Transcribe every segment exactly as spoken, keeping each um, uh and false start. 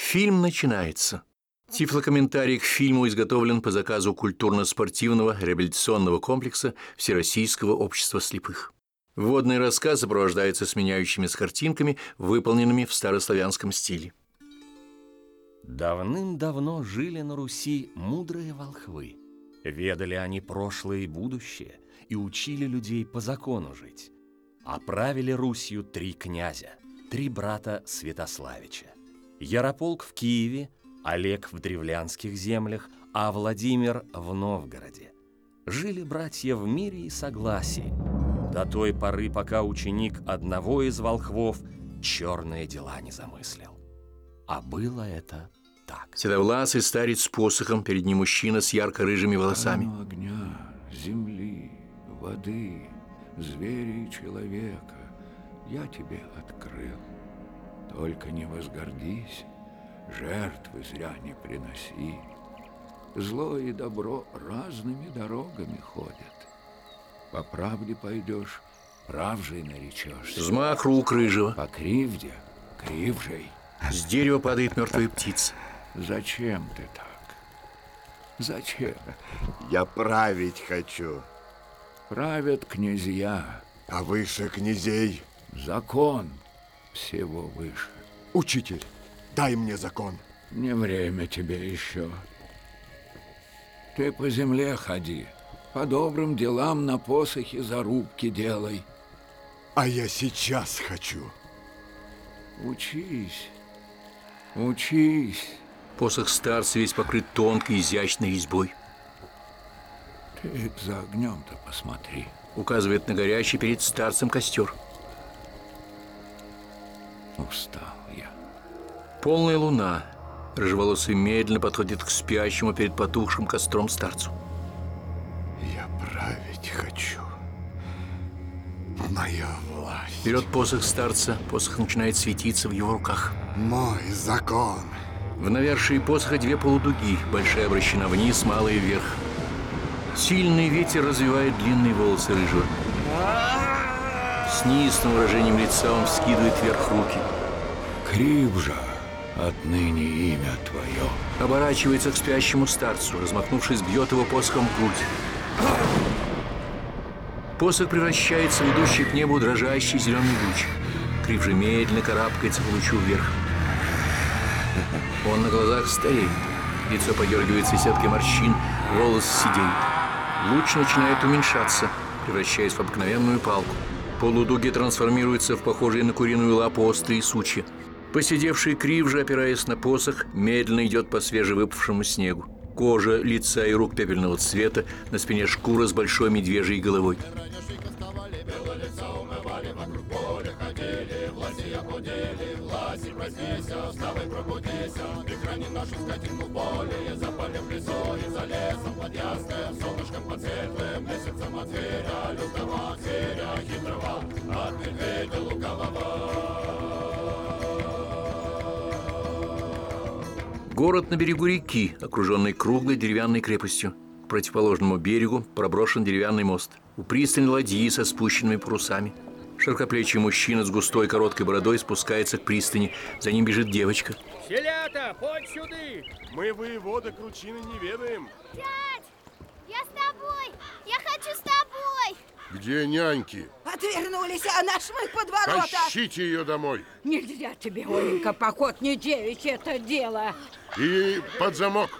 Фильм начинается. Тифлокомментарий к фильму изготовлен по заказу культурно-спортивного реабилитационного комплекса Всероссийского общества слепых. Вводный рассказ сопровождается сменяющимися картинками, выполненными в старославянском стиле. Давным-давно жили на Руси мудрые волхвы. Ведали они прошлое и будущее и учили людей по закону жить. А правили Русью три князя, три брата Святославича. Ярополк в Киеве, Олег в древлянских землях, а Владимир в Новгороде. Жили братья в мире и согласии, до той поры, пока ученик одного из волхвов черные дела не замыслил. А было это так. Седовласый старец с посохом, перед ним мужчина с ярко-рыжими волосами. Тайну огня, земли, воды, зверя и человека я тебе открыл. Только не возгордись, жертвы зря не приноси. Зло и добро разными дорогами ходят. По правде пойдешь, правжей наречешься. Взмах рук рыжего. По кривде, кривжей. С дерева падает мертвая птица. Зачем ты так? Зачем? Я править хочу. Правят князья. А выше князей? Закон всего выше. Учитель, дай мне закон. Не время тебе еще. Ты по земле ходи, по добрым делам на посохе зарубки делай. А я сейчас хочу. Учись, учись. Посох старца весь покрыт тонкой, изящной резьбой. Ты за огнем-то посмотри. Указывает на горящий перед старцем костер. Устал я. Полная луна. Рыжеволосый медленно подходит к спящему перед потухшим костром старцу. Я править хочу. Моя власть. Берет посох старца, посох начинает светиться в его руках. Мой закон. В навершии посоха две полудуги, большая обращена вниз, малая вверх. Сильный ветер развивает длинные волосы рыжего. С неистовым выражением лица он вскидывает вверх руки. Кривжа, отныне имя твое. Оборачивается к спящему старцу, размахнувшись, бьет его посохом в грудь. Посох превращается в идущий к небу дрожащий зеленый луч. Кривжа медленно карабкается по лучу вверх. Он на глазах стареет. Лицо подергивается сеткой морщин, волосы сидеют. Луч начинает уменьшаться, превращаясь в обыкновенную палку. Полудуги трансформируются в похожие на куриную лапу острые сучья. Посидевший Кривжа, опираясь на посох, медленно идет по свежевыпавшему снегу. Кожа лица и рук пепельного цвета, на спине шкура с большой медвежьей головой. Город на берегу реки, окруженный круглой деревянной крепостью. К противоположному берегу проброшен деревянный мост. У пристани ладьи со спущенными парусами. Широкоплечий мужчина с густой короткой бородой спускается к пристани. За ним бежит девочка. Селята, подь сюды! Мы воевода кручины не ведаем. Дядь, я с тобой! Я хочу с тобой! Где няньки? Отвернулись, а наш мы под ворота. Тащите ее домой. Нельзя тебе, Оленька, поход не девичье это дело. И под замок.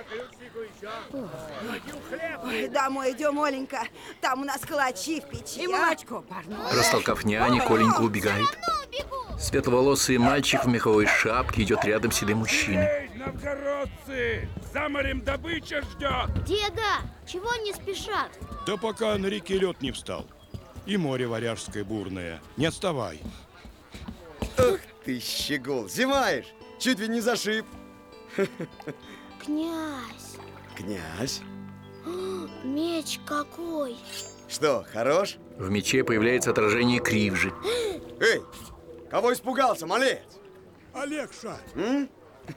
Ой, домой идем, Оленька. Там у нас калачи в печи. И молочко парное. Растолкав няни, Коленька убегает. Светловолосый мальчик в меховой шапке идет рядом с седым мужчиной. Эй, новгородцы! За морем добыча ждет! Деда, чего не спешат? Да пока на реке лед не встал. И море варяжское бурное. Не отставай. Ах ты, щегол, зимаешь! Чуть ведь не зашиб. Князь! Князь? Меч какой! Что, хорош? В мече появляется отражение Кривжи. Эй, кого испугался, малец? Олегша! М?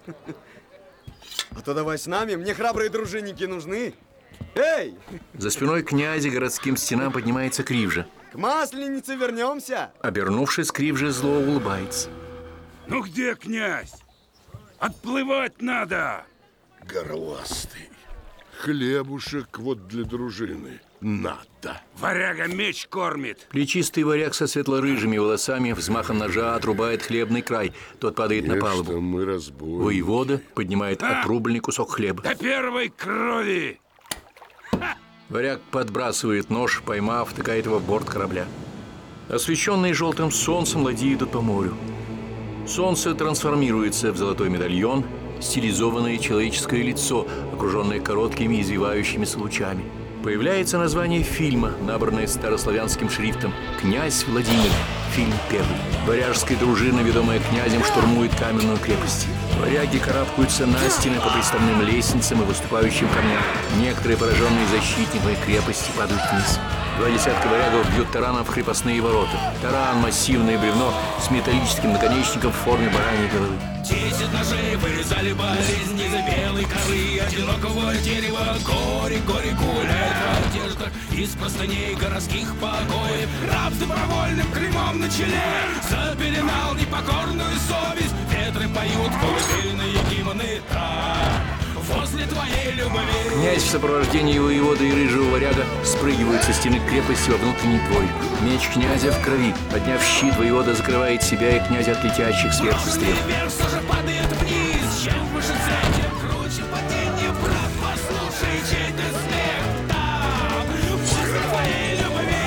А то давай с нами, мне храбрые дружинники нужны. Эй! За спиной князя городским стенам поднимается Кривжа. К Масленице вернемся. Обернувшись, Кривжа зло улыбается. Ну где князь? Отплывать надо! Горластый. Хлебушек вот для дружины надо. Варяга меч кормит. Плечистый варяг со светло-рыжими волосами взмахом ножа отрубает хлебный край. Тот падает на Не, палубу. что мы разбойники. Воевода поднимает А? отрубленный кусок хлеба. До первой крови! Варяг подбрасывает нож, поймав, втыкает его в борт корабля. Освещенные желтым солнцем ладьи идут по морю. Солнце трансформируется в золотой медальон, стилизованное человеческое лицо, окруженное короткими извивающимися лучами. Появляется название фильма, набранное старославянским шрифтом «Князь Владимир». Фильм первый. Варяжская дружина, ведомая князем, штурмует каменную крепость. Варяги карабкаются на стены по приставным лестницам и выступающим камням. Некоторые пораженные защитниками крепости падают вниз. Два десятка варягов бьют тараном в крепостные ворота. Таран – массивное бревно с металлическим наконечником в форме бараньей головы. Десять ножей вырезали болезнь из белой коры одинокого дерева. Горе, горе гуляет в одеждах из простыней городских покоев. Раб с добровольным клеймом на челе запеленал непокорную совесть. Ветры поют колыбельные гимны там, возле твоей любви. Князь в сопровождении воевода и рыжего варяга спрыгивает со стены крепости во внутренний двор. Меч князя в крови. Подняв щит, воевода закрывает себя и князя от летящих сверху стрел. Все же падает вниз, чем выше цель, тем круче падение. Брат, послушай, чей ты смех там, возле твоей любви.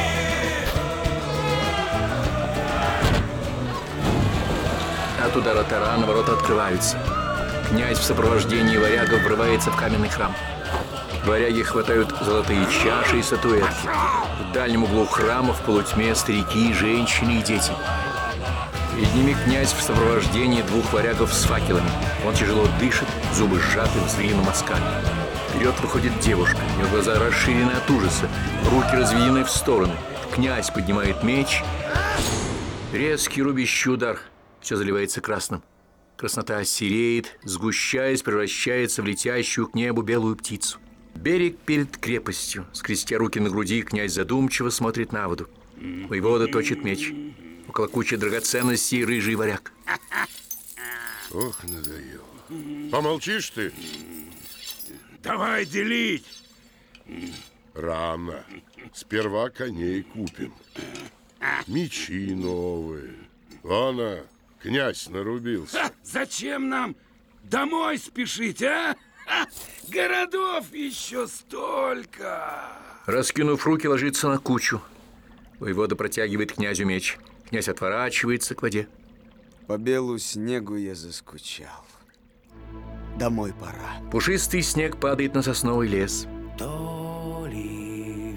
От удара тарана ворота открываются. Князь в сопровождении варягов врывается в каменный храм. Варяги хватают золотые чаши и статуэтки. В дальнем углу храма в полутьме старики, женщины и дети. Перед ними князь в сопровождении двух варягов с факелами. Он тяжело дышит, зубы сжаты в зверином оскале. Вперед выходит девушка. У нее глаза расширены от ужаса, руки разведены в стороны. Князь поднимает меч. Резкий рубящий удар. Все заливается красным. Краснота сереет, сгущаясь, превращается в летящую к небу белую птицу. Берег перед крепостью. Скрестя руки на груди, князь задумчиво смотрит на воду. Воевода точит меч. Около кучи драгоценностей рыжий варяг. Ох, надоело. Помолчишь ты? Давай делить. Рано. Сперва коней купим. Мечи новые. Вон, князь нарубился. Ха, зачем нам домой спешить, а? Ха, городов еще столько. Раскинув руки, ложится на кучу. Воевода протягивает князю меч. Князь отворачивается к воде. По белу снегу я заскучал. Домой пора. Пушистый снег падает на сосновый лес. То ли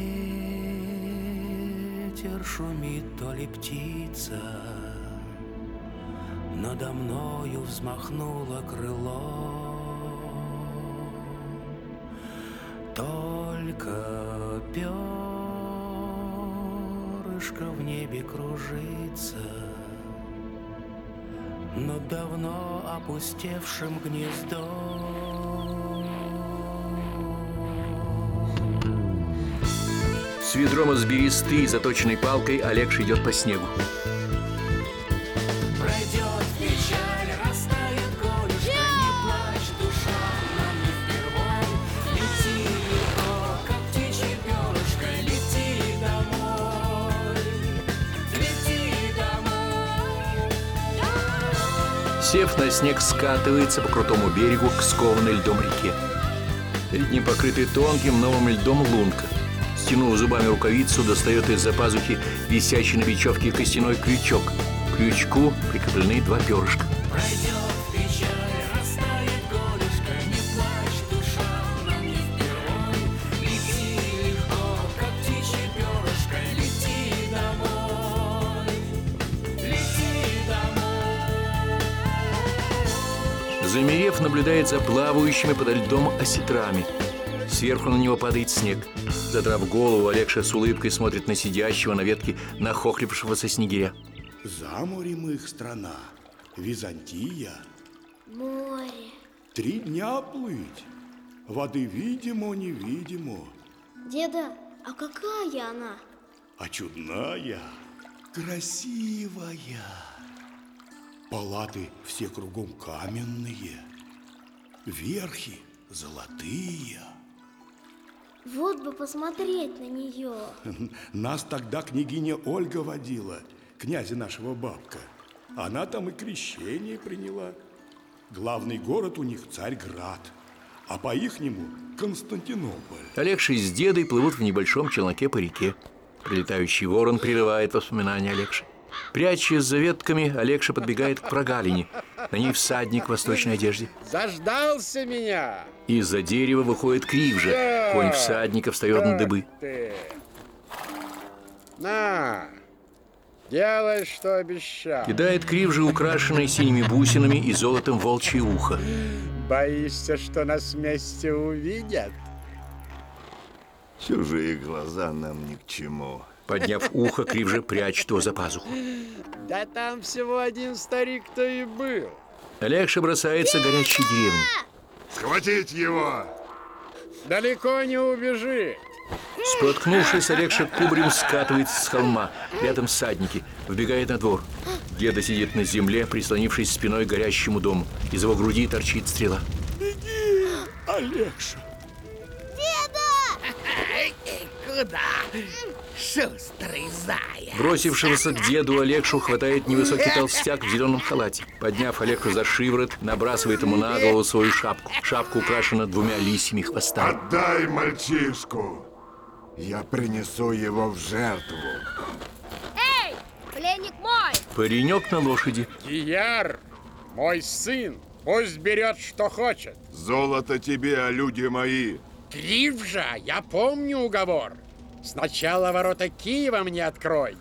ветер шумит, то ли птица надо мною взмахнуло крыло. Только перышко в небе кружится над давно опустевшим гнездом. С ведром из бересты и заточенной палкой Олег идет по снегу. Пройдет печаль, растает горюшка, не плачь, душа, нам не впервой. Лети легко, как птичье перышко, лети домой, лети домой. Сев на снег, скатывается по крутому берегу к скованной льдом реке. Перед ним покрытый тонким новым льдом лунка. Стянув зубами рукавицу, достает из-за пазухи висящий на бечевке костяной крючок. К крючку прикреплены два перышка. Пройдет печаль, растает горюшка, не плачь, душа, нам не впервой. Лети легко, как птичье перышко, лети домой, лети домой. Замерев, наблюдает за плавающими подо льдом осетрами. Сверху на него падает снег. Задрав голову, Олегша с улыбкой смотрит на сидящего на ветке нахохлившегося снегиря. За морем их страна, Византия. Море. Три дня плыть. Воды видимо, невидимо, Деда, а какая она? а чудная, красивая. Палаты все кругом каменные, верхи золотые. Вот бы посмотреть на нее. Нас тогда княгиня Ольга водила, князя нашего бабка. Она там и крещение приняла. Главный город у них Царьград, а по-ихнему Константинополь. Алекша с дедой плывут в небольшом челноке по реке. Прилетающий ворон прерывает воспоминания Алекши. Прячась за ветками, Алекша подбегает к прогалине. На ней всадник в восточной одежде. Заждался меня. Из-за дерева выходит Кривжа. Конь всадника встает на дыбы. Ты. На, делай, что обещал. Кидает Кривжа украшенное синими бусинами и золотом волчье ухо. Боишься, что нас вместе увидят? Чужие глаза нам ни к чему. Подняв ухо, Кривжа прячет его за пазуху. Да там всего один старик-то и был. Алекша бросается к горящей деревне. Схватить его! Далеко не убежит. Споткнувшись, Алекша кубарем скатывается с холма. Рядом всадники. Вбегает на двор. Деда сидит на земле, прислонившись спиной к горящему дому. Из его груди торчит стрела. Беги, Алекша. Куда? Шустрый заяц. Бросившегося к деду Алекшу хватает невысокий толстяк в зеленом халате. Подняв Алексу за шиворот, набрасывает ему на голову свою шапку. Шапка украшена двумя лисьими хвостами. Отдай мальчишку! Я принесу его в жертву. Эй, пленник мой! Паренек на лошади. Гияр, мой сын, пусть берет, что хочет. Золото тебе, а люди мои. Кривжа, я помню уговор. Сначала ворота Киева мне открой.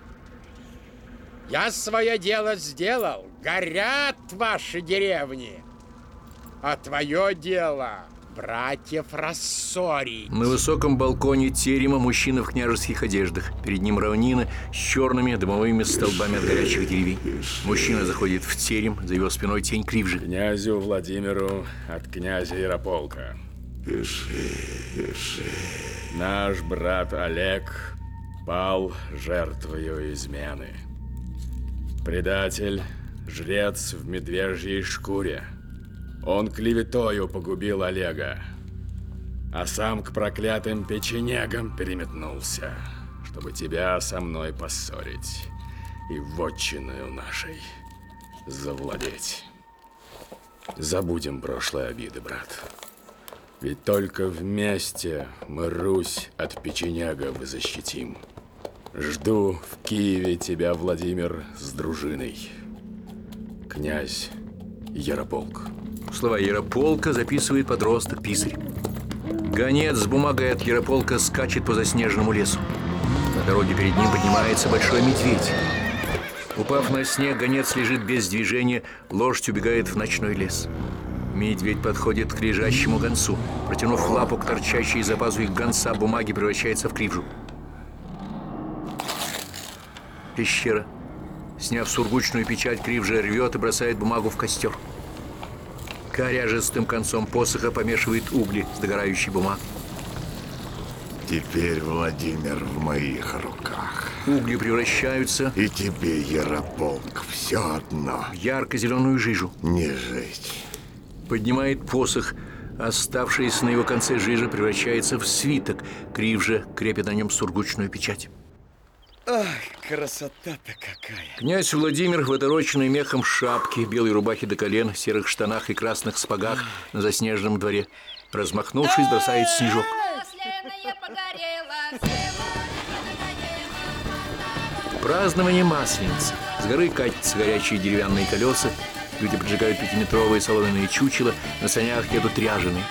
Я свое дело сделал. Горят ваши деревни. А твое дело братьев рассорить. На высоком балконе терема мужчина в княжеских одеждах. Перед ним равнина с черными дымовыми столбами от горячих деревень. Мужчина заходит в терем, за его спиной тень Кривжи. Князю Владимиру от князя Ярополка. Пиши, пиши. Наш брат Олег пал жертвою измены. Предатель, жрец в медвежьей шкуре. Он клеветою погубил Олега, а сам к проклятым печенегам переметнулся, чтобы тебя со мной поссорить и вотчиною нашей завладеть. Забудем прошлые обиды, брат. Ведь только вместе мы Русь от печенегов защитим. Жду в Киеве тебя, Владимир, с дружиной. Князь Ярополк. Слова Ярополка записывает подросток Писарь. Гонец с бумагой от Ярополка скачет по заснеженному лесу. На дороге перед ним поднимается большой медведь. Упав на снег, гонец лежит без движения, лошадь убегает в ночной лес. Медведь подходит к лежащему гонцу. Протянув лапу к торчащей из-за пазухи гонца, бумаги превращается в Кривжу. Пещера. Сняв сургучную печать, Кривжа рвет и бросает бумагу в костер. Коряжестым концом посоха помешивает угли с догорающей бумагой. Теперь Владимир в моих руках. Угли превращаются... И тебе, Ярополк, все одно. В ярко-зеленую жижу. Не жить. Поднимает посох. Оставшаяся на его конце жижа превращается в свиток. Кривжа крепит на нем сургучную печать. Ах, красота-то какая! Князь Владимир в отороченной мехом шапке, белой рубахе до колен, серых штанах и красных спагах на заснеженном дворе. Размахнувшись, бросает снежок. Празднование Масленицы. С горы катятся горячие деревянные колеса. Люди поджигают пятиметровые соломенные чучела. На санях едут ряженые.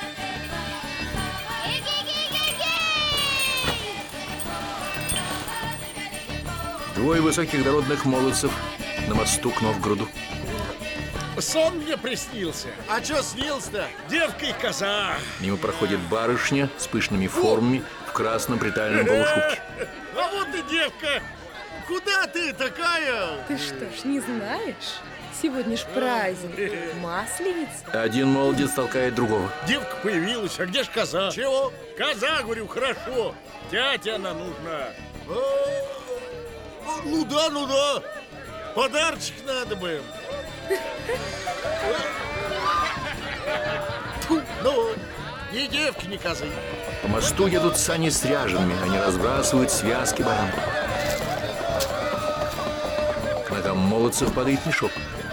Двое высоких дородных молодцев на мосту к Новгороду. Сон мне приснился. А чё снился-то? Девка и коза. Мимо проходит барышня с пышными формами в красном приталенном полушубке. А вот и девка. Куда ты такая? Ты что ж, не знаешь? Сегодня ж праздник, Масленица. Один молодец толкает другого. Девка появилась, а где ж коза? Чего? Коза, говорю, хорошо. Тятя она нужна. Ну да, ну да. Подарочек надо бы. Ну, ни девки, ни козы. По мосту едут сани с ряжеными. Они разбрасывают связки баранов. К ногам молодцев падает мешок.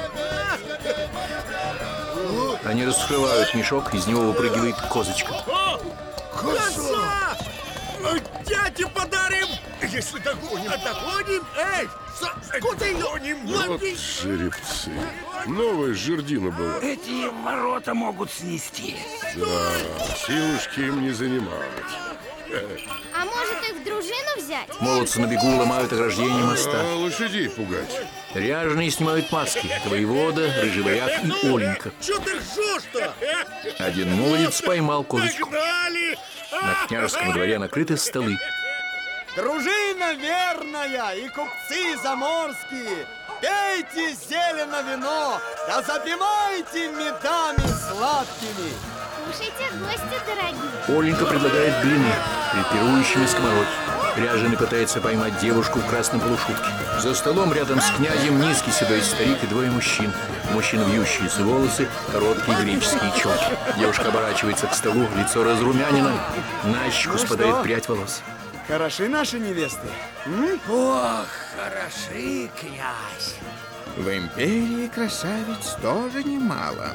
Они раскрывают мешок, из него выпрыгивает козочка. О, коза! Дяде подарим! Если догоним. А догоним? Эй, куда ее? Вот жеребцы. Новая жердина была. Эти ворота могут снести. Да, силушки им не занимать. А может их в дружину взять? Молодцы на бегу ломают ограждение моста. А лошадей пугать. Ряженые снимают маски. Это воевода, рыжий вояк и Оленька. Че ты ржешь-то? Один молодец поймал козочку. Догнали! На княжеском дворе накрыты столы. Дружина верная и купцы заморские, пейте зелено вино, да запивайте медами сладкими. Кушайте, гости дорогие. Оленька предлагает блины перед пирующими скоморохи. Ряженый пытается поймать девушку в красном полушубке. За столом рядом с князем низкий седой старик и двое мужчин. У мужчин вьющиеся волосы, короткие греческие челки. Девушка оборачивается к столу, лицо разрумянено. На щеку Ну спадает что? прядь волос. Хороши наши невесты? М? Ох, хороши, князь. В империи красавиц тоже немало.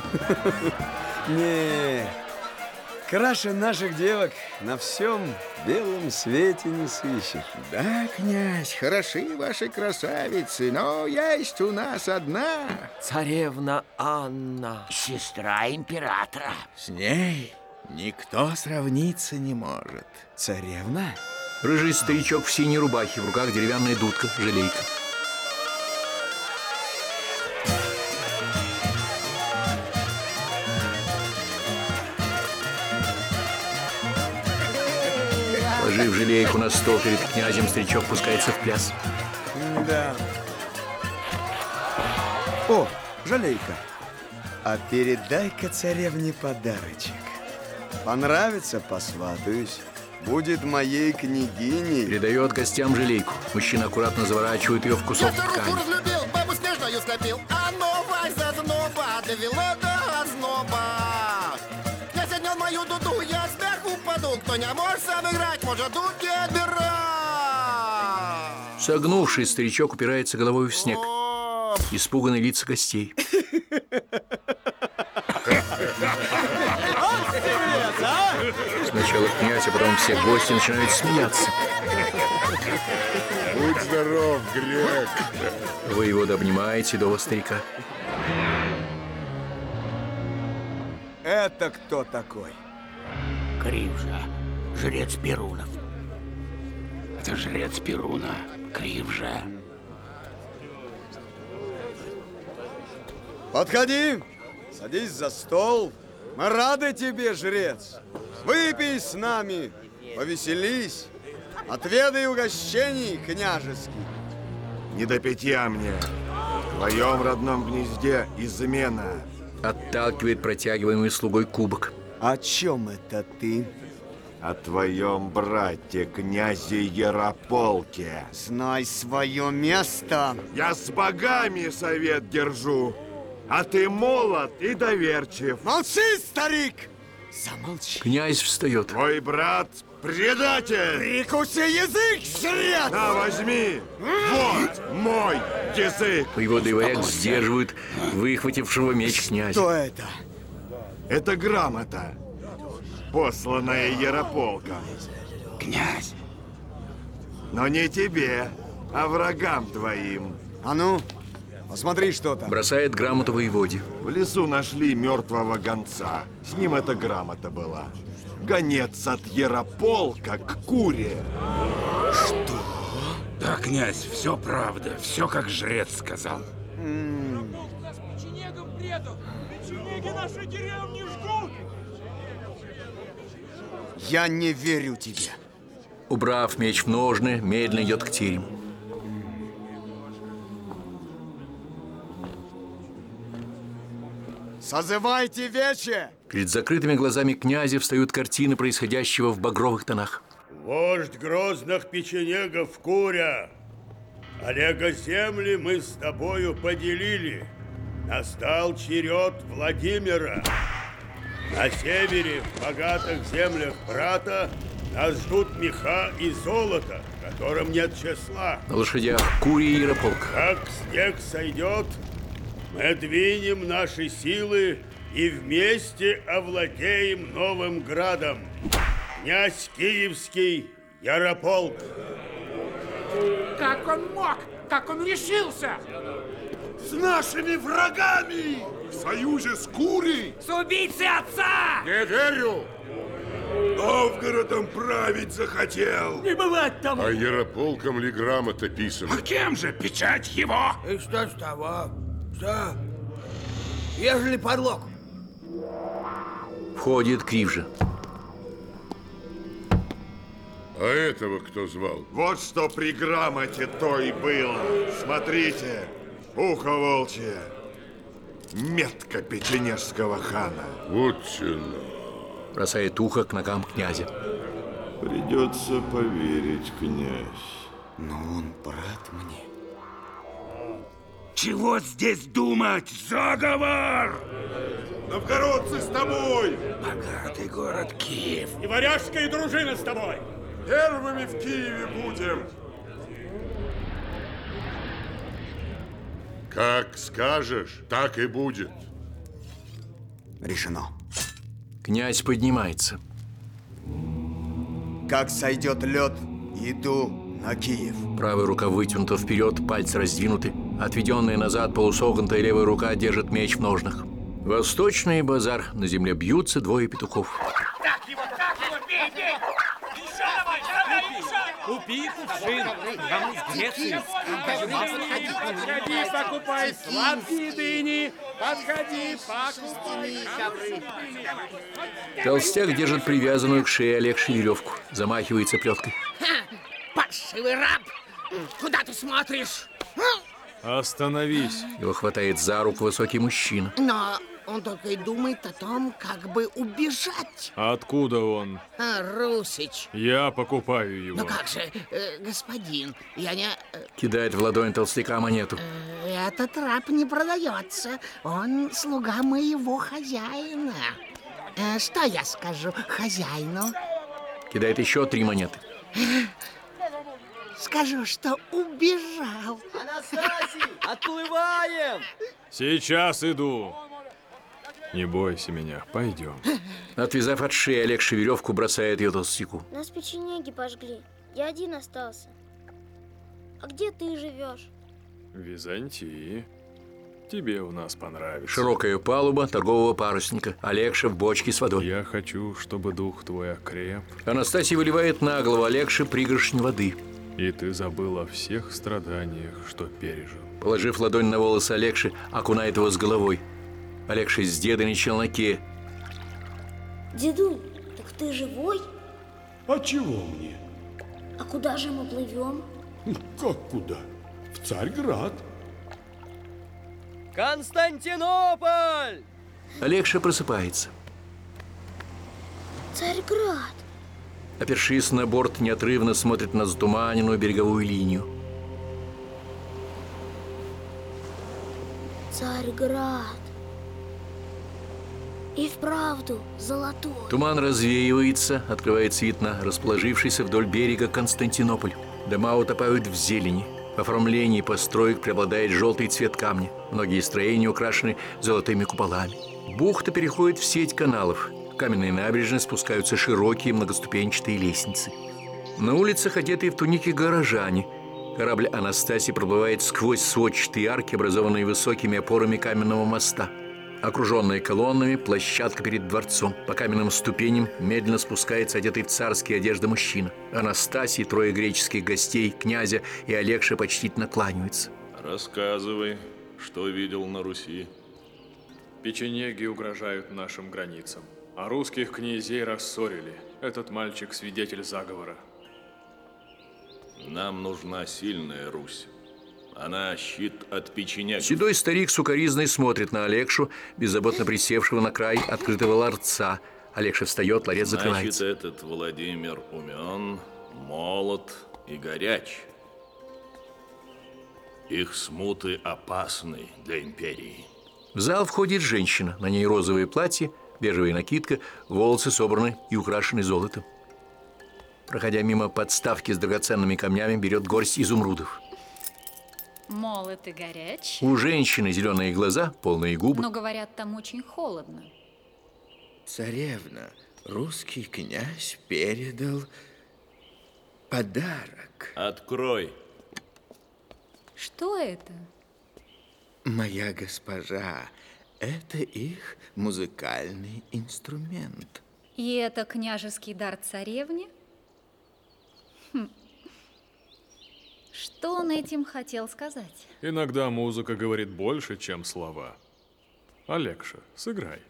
Не, краше наших девок на всем белом свете не сыщешь. Да, князь, хороши ваши красавицы, но есть у нас одна. Царевна Анна. Сестра императора. С ней никто сравниться не может. Царевна? Рыжий старичок в синей рубахе, в руках деревянная дудка, жалейка. Положив жалейку на стол перед князем, старичок пускается в пляс. Да. О, жалейка. А передай-ка царевне подарочек. Понравится, посватаюсь. Будет моей княгиней. Передает гостям жалейку. Мужчина аккуратно заворачивает ее в кусок Я ткани. руку разлюбил, бабу снежную скопил. А новая зазноба довела до озноба. Князь отнял мою дуду, я сверху упаду. Кто не может сам играть, может дудки отбирать. Согнувшись, старичок упирается головой в снег. Испуганные лица гостей. Сначала князь, а потом все гости начинают смеяться. Будь здоров, грек. Воевода обнимает седого старика. Это кто такой? Кривжа, жрец Перунов. Это жрец Перуна, Кривжа. Подходи, садись за стол. Мы рады тебе, жрец. Выпей с нами, повеселись, отведай угощений княжеских. Не до питья мне. В твоем родном гнезде измена. Отталкивает протягиваемый слугой кубок. О чем это ты? О твоем брате, князе Ярополке. Знай свое место. Я с богами совет держу, а ты молод и доверчив. Молчи, старик! Замолчи. Князь встает. Твой брат предатель. Прикуси язык, жрец! На, возьми. Вот мой язык. Воевода и вояк сдерживают выхватившего меч князя. Что это? Это грамота, посланная Ярополком. Князь. Но не тебе, а врагам твоим. А ну, посмотри, что там. Бросает грамоту воеводе. В лесу нашли мертвого гонца. С ним эта грамота была. Гонец от Ярополка к Куре. Что? Да, князь, все правда. Все, как жрец сказал. М-м. Наши деревни жгут! Я не верю тебе. Убрав меч в ножны, медленно идет к терему. Созывайте вече! Перед закрытыми глазами князя встают картины происходящего в багровых тонах. Вождь грозных печенегов Куря, Олега земли мы с тобою поделили. Настал черед Владимира. На севере, в богатых землях брата, нас ждут меха и золото, которым нет числа. На лошадях Курий и Ярополк. Как снег сойдет, мы двинем наши силы и вместе овладеем новым градом. Князь Киевский Ярополк. Как он мог? Как он решился? С нашими врагами! В союзе с Курией! С убийцей отца! Не верю! Новгородом править захотел! Не бывать тому! А Ярополком ли грамота писана? А кем же печать его? И что с того? Что? Ежели подлог. Входит Кривжа. А этого кто звал? Вот что при грамоте то и было. Смотрите, ухо волчье. Метка печенежского хана. Вот тяна. Бросает ухо к ногам князя. Придется поверить, князь. Но он брат мне. Чего здесь думать? Заговор! Новгородцы с тобой! Богатый город Киев. И варяжская дружина с тобой. Первыми в Киеве будем. Как скажешь, так и будет. Решено. Князь поднимается. Как сойдет лед, иду на Киев. Правая рука вытянута вперед, пальцы раздвинуты. Отведенная назад полусогнутая левая рука держит меч в ножнах. Восточный базар. На земле бьются двое петухов. Так его, так его, бей, бей! Еще давай, давай, еще! Купи кувшин, вам из Греции. Подходи, покупай сладкие дыни. Подходи, покупай. Толстяк держит привязанную к шее Олегши веревку. Замахивается плеткой. Паршивый раб! Куда ты смотришь? Остановись. Его хватает за руку высокий мужчина. Но он только и думает о том, как бы убежать. Откуда он? А, Русич. Я покупаю его. Ну как же, э, господин, я не... э, Кидает в ладонь толстяка монету. э, Этот раб не продается. Он слуга моего хозяина. Э, Что я скажу хозяину? Кидает еще три монеты. Скажу, что убежал. Анастасий, отплываем! Сейчас иду. Не бойся меня, пойдем. Отвязав от шеи, Олегша веревку бросает ее толстяку. Нас печенеги пожгли. Я один остался. А где ты живешь? В Византии. Тебе у нас понравится. Широкая палуба торгового парусника. Олегша в бочке с водой. Я хочу, чтобы дух твой окреп. Анастасия выливает на голову Олегши пригоршню воды. И ты забыл о всех страданиях, что пережил. Положив ладонь на волосы Олегши, окунает его с головой. Олегша с дедой на челноке. Дедуль, так ты живой? А чего мне? А куда же мы плывем? Как куда? В Царьград. Константинополь! Олегша просыпается. Царьград. Опершись на борт, неотрывно смотрит на затуманенную береговую линию. Царьград. И вправду золотой. Туман развеивается, открывается вид на расположившийся вдоль берега Константинополь. Дома утопают в зелени. В оформлении построек преобладает желтый цвет камня. Многие строения украшены золотыми куполами. Бухта переходит в сеть каналов. В каменной набережной спускаются широкие многоступенчатые лестницы. На улицах одетые в туники горожане. Корабль Анастасии проплывает сквозь сводчатые арки, образованные высокими опорами каменного моста. Окруженная колоннами, площадка перед дворцом. По каменным ступеням медленно спускается одетый в царские одежды мужчина. Анастасии, трое греческих гостей, князя и Олегша почтительно кланяются. Рассказывай, что видел на Руси. Печенеги угрожают нашим границам, а русских князей рассорили. Этот мальчик свидетель заговора. Нам нужна сильная Русь. Она щит от печенегов. Седой старик сукоризной смотрит на Олегшу, беззаботно присевшего на край открытого ларца. Олегша встает, ларец закрывается. Значит, этот Владимир умен, молод и горяч. Их смуты опасны для империи. В зал входит женщина. На ней розовое платье, бежевая накидка, волосы собраны и украшены золотом. Проходя мимо подставки с драгоценными камнями, берет горсть изумрудов. Молод и горяч. У женщины зеленые глаза, полные губы. Но, говорят, там очень холодно. Царевна, русский князь передал подарок. Открой. Что это? Моя госпожа, это их музыкальный инструмент. И это княжеский дар царевне? Хм. Что он этим хотел сказать? Иногда музыка говорит больше, чем слова. Алекша, сыграй.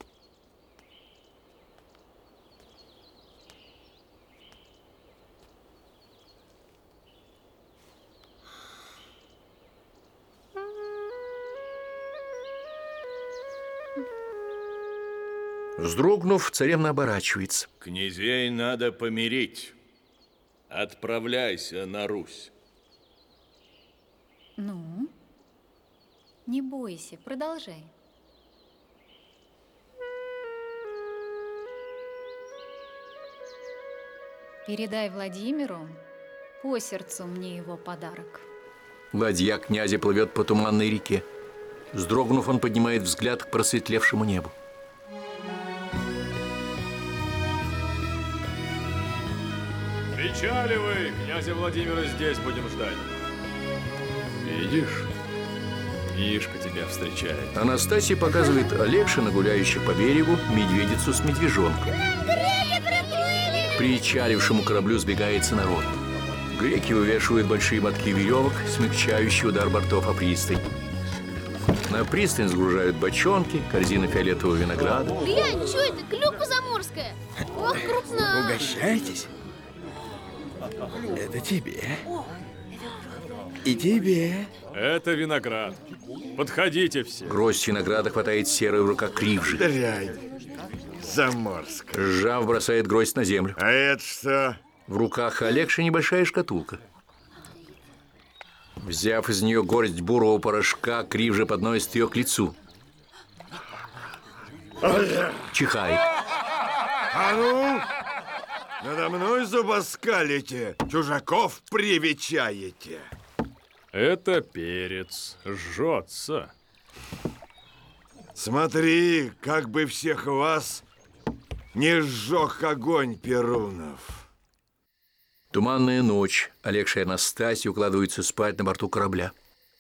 Вздрогнув, царевна оборачивается. Князей надо помирить. Отправляйся на Русь. Ну? Не бойся, продолжай. Передай Владимиру, по сердцу мне его подарок. Ладья князя плывет по туманной реке. Вздрогнув, он поднимает взгляд к просветлевшему небу. Причаливай, князя Владимира здесь будем ждать. Видишь? Мишка тебя встречает. Анастасия показывает Алекшина, гуляющих по берегу, медведицу с медвежонком. К причалившему кораблю сбегается народ. Греки вывешивают большие мотки веревок, смягчающие удар бортов о пристань. На пристань сгружают бочонки, корзины фиолетового винограда. Глянь, что это? Клюква заморская. Ох, крупная. Угощайтесь. Это тебе. И тебе. Это виноград. Подходите все. Гроздь винограда хватает серой в руках Кривжи. Дрянь. Заморская. Сжав, бросает гроздь на землю. А это что? В руках Алекши небольшая шкатулка. Взяв из нее горсть бурого порошка, Кривжа подносит ее к лицу. Чихает. А ну! Надо мной зубоскалите, чужаков привечаете. Это перец, жжется. Смотри, как бы всех вас не сжег огонь Перунов. Туманная ночь. Алекша и Анастасия укладываются спать на борту корабля.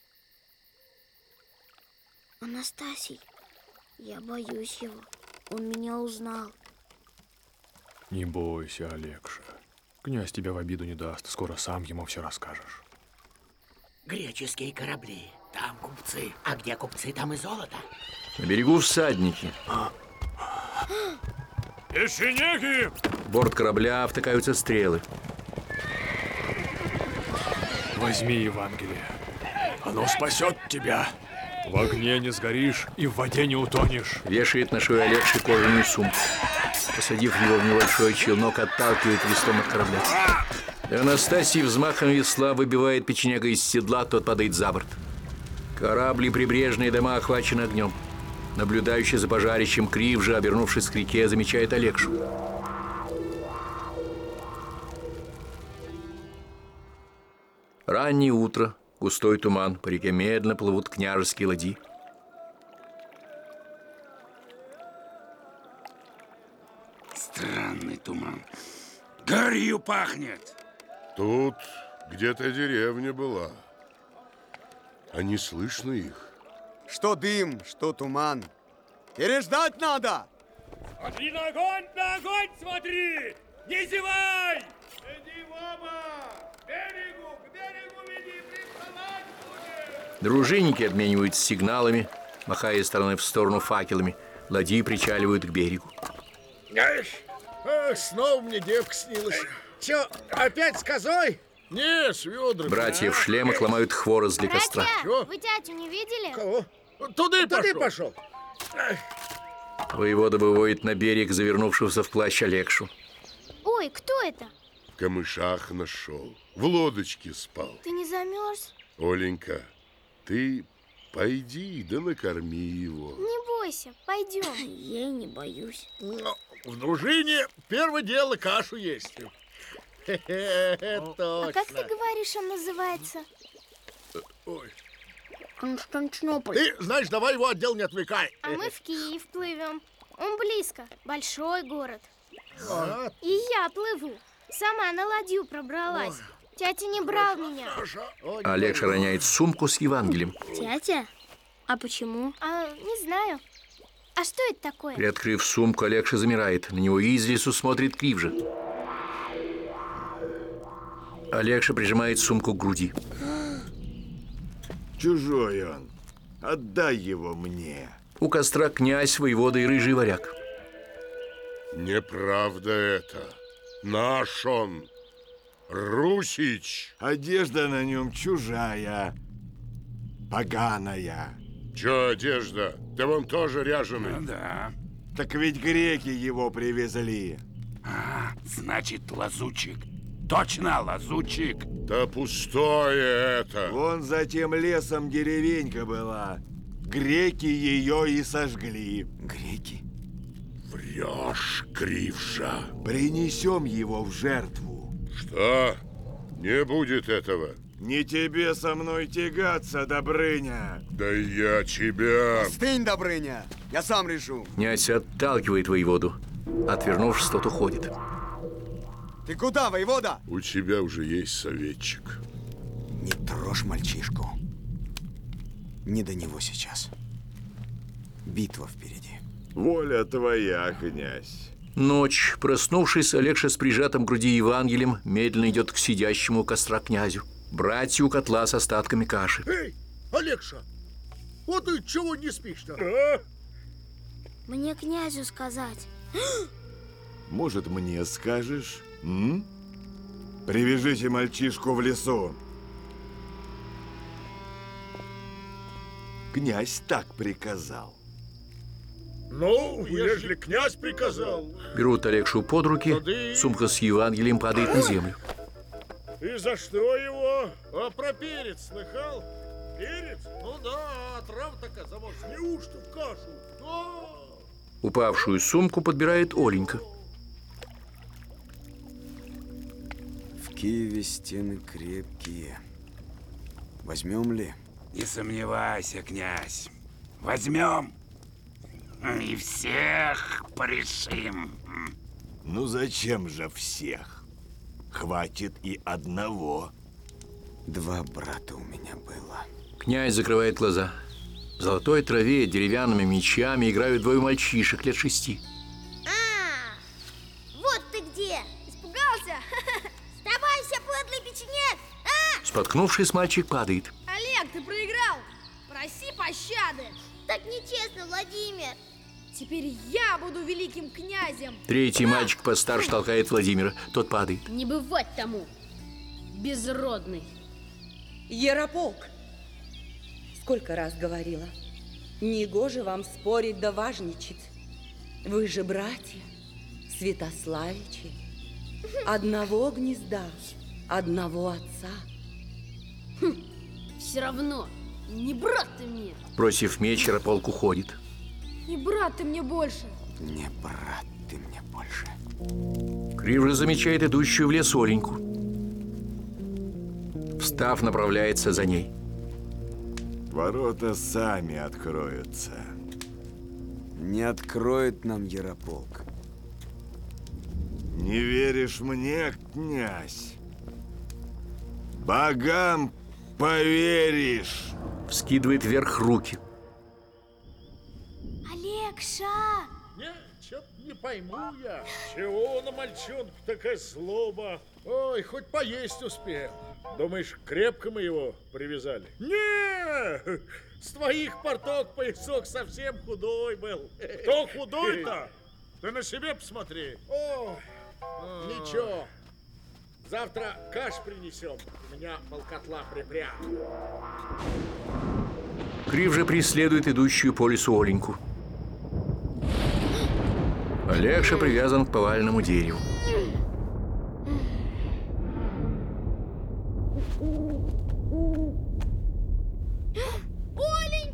Анастасий, я боюсь его. Он меня узнал. Не бойся, Алекша. Князь тебя в обиду не даст. Скоро сам ему все расскажешь. Греческие корабли. Там купцы. А где купцы, там и золото. На берегу всадники. Печенеги! В борт корабля втыкаются стрелы. Возьми Евангелие. Оно спасет тебя. В огне не сгоришь и в воде не утонешь. Вешает на шею Алекши кожаную сумку. Посадив его в небольшой челнок, отталкивает листом от корабля. И Анастасия взмахом весла выбивает печенега из седла, тот падает за борт. Корабли и прибрежные дома охвачены огнем. Наблюдающий за пожарищем Кривжа, обернувшись к реке, замечает Алекшу. Раннее утро, густой туман, по реке медленно плывут княжеские ладьи. Странный туман. Гарью пахнет. Тут где-то деревня была. А не слышно их. Что дым, что туман. Переждать надо! Смотри на огонь, на огонь смотри! Не зевай! Иди в оба! К берегу, к берегу веди, приставать будем! Дружинники обмениваются сигналами, махая из стороны в сторону факелами. Ладьи причаливают к берегу. Ах, снова мне девка снилась. Че, опять с козой? Не, с ведрами. Братья в шлемах ломают хворост для костра. Братья, вы тятю не видели? Кого? Туда и Туда пошел. пошел. Воевода выводит на берег завернувшегося в плащ Алекшу. Ой, кто это? В камышах нашел. В лодочке спал. Ты не замерз? Оленька, ты Пойди, да накорми его. Не бойся, пойдем. Я и не боюсь. В дружине первое дело кашу есть. А как ты говоришь, он называется? Ой. Константинополь. Ты, знаешь, давай его отдел не отвлекай. А мы в Киев плывем. Он близко. Большой город. А? И я плыву. Сама на ладью пробралась. Тятя не брал меня. Олегша роняет сумку с Евангелием. Тятя? А почему? А, не знаю. А что это такое? Приоткрыв сумку, Олегша замирает. На него из лесу смотрит Кривжа. Олегша прижимает сумку к груди. Чужой он. Отдай его мне. У костра князь, воевода и рыжий варяг. Неправда это. Наш он. Русич. Одежда на нем чужая. Поганая. Че одежда? Ты вон тоже ряженый. Ну да. Так ведь греки его привезли. А, значит, лазутчик. Точно, лазутчик. Да пустое это. Вон за тем лесом деревенька была. Греки ее и сожгли. Греки? Врешь, Кривжа. Принесем его в жертву. Что? Не будет этого. Не тебе со мной тягаться, Добрыня. Да я тебя. Остынь, Добрыня. Я сам решу. Князь отталкивает воеводу. Отвернувшись, тот уходит. Ты куда, воевода? У тебя уже есть советчик. Не трожь мальчишку. Не до него сейчас. Битва впереди. Воля твоя, князь. Ночь. Проснувшись, Олегша с прижатым к груди Евангелием медленно идет к сидящему у костра князю. Братья у котла с остатками каши. Эй, Олегша, вот ты чего не спишь-то? А? Мне князю сказать. Может, мне скажешь? М? Привяжите мальчишку в лесу. Князь так приказал. Ну, ежели князь приказал. Берут Олегшу под руки, сумка с Евангелием падает на землю. И за что его? А про перец слыхал? Перец? Ну да, трава такая заморская. Неужто в кашу? Да. Упавшую сумку подбирает Оленька. В Киеве стены крепкие. Возьмем ли? Не сомневайся, князь. Возьмем. И всех порешим. Ну зачем же всех? Хватит и одного. Два брата у меня было. Князь закрывает глаза. В золотой траве деревянными мечами играют двое мальчишек лет шести. А, вот ты где! Испугался? Вставайся, подлый печенек! А! Споткнувшись, мальчик падает. Олег, ты проиграл! Проси пощады! Так нечестно, Владимир! Теперь я буду великим князем! Третий мальчик постарше толкает Владимира. Тот падает. Не бывать тому! Безродный! Ярополк! Сколько раз говорила, негоже вам спорить да важничать. Вы же братья, Святославичи, одного гнезда, одного отца. Хм, все равно, не брат ты мне. Бросив меч, Ярополк уходит. Не брат ты мне больше. Не брат ты мне больше. Кривжа замечает идущую в лес Оленьку. Встав, направляется за ней. Ворота сами откроются. Не откроет нам Ярополк. Не веришь мне, князь? Богам поверишь. Вскидывает вверх руки. Олегша! Не, чё-то не пойму я. Чего на мальчонку такая злоба? Ой, хоть поесть успеем. Думаешь, крепко мы его привязали? Не, с твоих порток поясок совсем худой был. Кто худой-то? Ты на себе посмотри. Ой, ничего. Завтра каш принесем. У меня полкотла припрятан. Кривжа преследует идущую по лесу Оленьку. Олегша привязан к поваленному дереву. Оленька!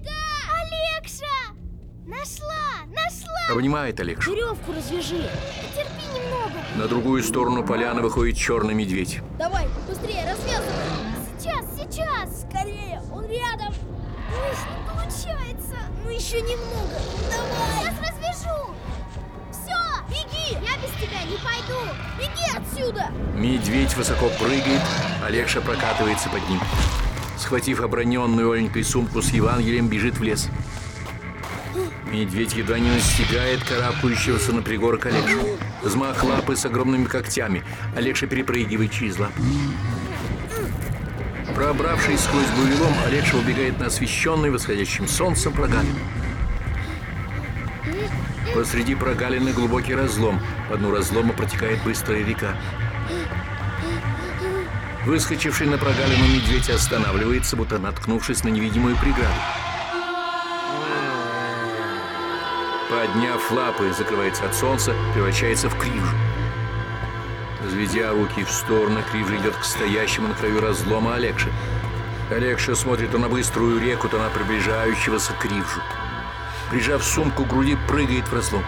Обнимает Олегшу. Веревку развяжи. Терпи немного. На другую сторону поляны выходит черный медведь. Давай, быстрее, развязывай. Сейчас, сейчас. Скорее, он рядом. Ой, не получается. Ну еще немного. Давай. Сейчас развяжу. Все, беги. Я без тебя не пойду. Беги отсюда. Медведь высоко прыгает, Олегша прокатывается под ним. Схватив оброненную Оленькой сумку с Евангелием, бежит в лес. Медведь едва не настигает карабкающегося на пригорок Олегшу. Взмах лапы с огромными когтями. Олегша перепрыгивает через лапу. Пробравшись сквозь бурелом, Олегша убегает на освещенный восходящим солнцем прогалину. Посреди прогалины глубокий разлом. По дну разлома протекает быстрая река. Выскочивший на прогалину медведь останавливается, будто наткнувшись на невидимую преграду. Подняв лапы, закрывается от солнца, превращается в Кривжу. Разведя руки в стороны, Кривжа идет к стоящему на краю разлома Олегше. Олегша смотрит то на быструю реку, то на приближающегося Кривжу. Прижав сумку к груди, прыгает в разлом.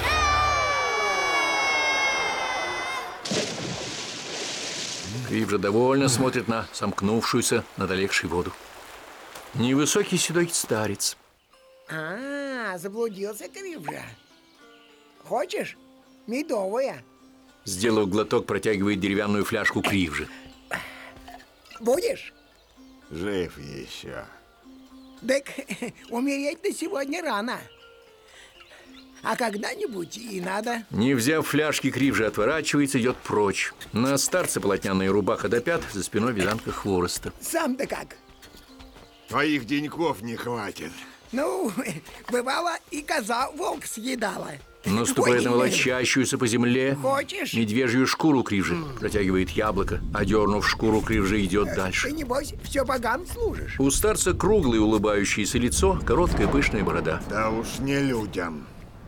Кривжа довольно смотрит на сомкнувшуюся над Олегшей воду. Невысокий седой старец. А, заблудился Кривжа. Хочешь? Медовая. Сделав глоток, протягивает деревянную фляжку Кривже. Будешь? Жив еще. Так умереть-то сегодня рано. А когда-нибудь и надо. Не взяв фляжки, Кривжа отворачивается, идет прочь. На старце полотняная рубаха до пят, за спиной вязанка хвороста. Сам-то как? Твоих деньков не хватит. Ну, бывало, и коза волк съедала. Наступает на волочащуюся по земле Хочешь? медвежью шкуру Кривжи. Протягивает яблоко, одернув шкуру, Кривжи идет дальше. Ты, небось, все богам служишь. У старца круглое улыбающееся лицо, короткая пышная борода. Да уж не людям.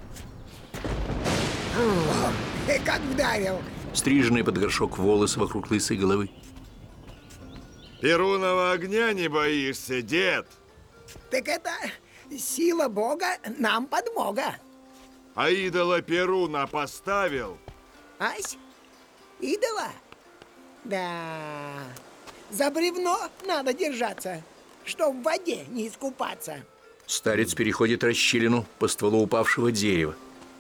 О, как вдарил. Стриженные под горшок волосы вокруг лысой головы. Перунова огня не боишься, дед? Так это сила Бога нам подмога. А идола Перуна поставил? Ась? Идола? Да. За бревно надо держаться, чтоб в воде не искупаться. Старец переходит расщелину по стволу упавшего дерева.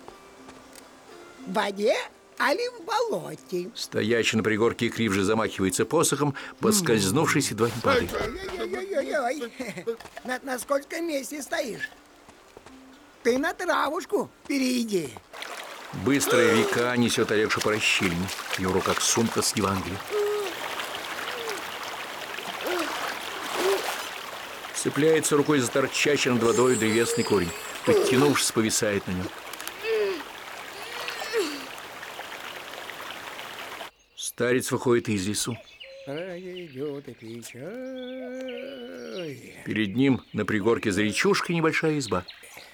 В воде, али в болоте? Стоящий на пригорке Кривжи замахивается посохом, поскользнувшись, едва не падает. Ой-ой-ой, на, на сколько месте стоишь? Ты на травушку перейди. Быстрая река несет Олегшу по расщелине. В его руках сумка с Евангелием. Цепляется рукой за торчащий над водой древесный корень. Подтянувшись, повисает на нем. Старец выходит из лесу. Перед ним на пригорке за речушкой небольшая изба.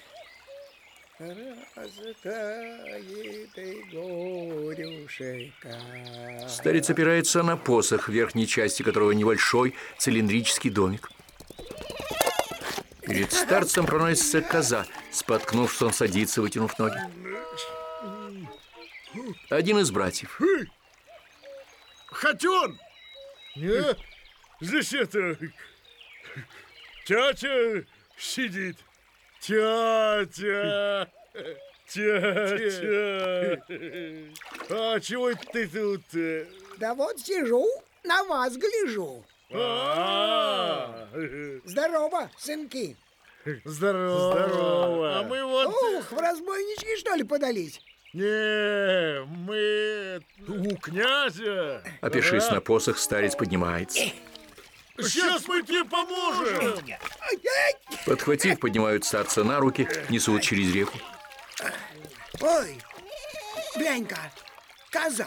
Старец опирается на посох, в верхней части которого небольшой цилиндрический домик. Перед старцем проносится коза. Споткнувшись, он садится, вытянув ноги. Один из братьев. Хотен! Не, здесь это... Тятя сидит. Тятя! Тятя! А чего это ты тут? Да вот сижу, на вас гляжу. А. Здорово, сынки. Здорово. Здорово. А мы вот... Ух, в разбойнички, что ли, подались? Не, мы у князя. Опершись на посох, старец поднимается. Сейчас мы тебе поможем. Подхватив, поднимают старца на руки, несут через реку. Ой, глянь-ка, коза.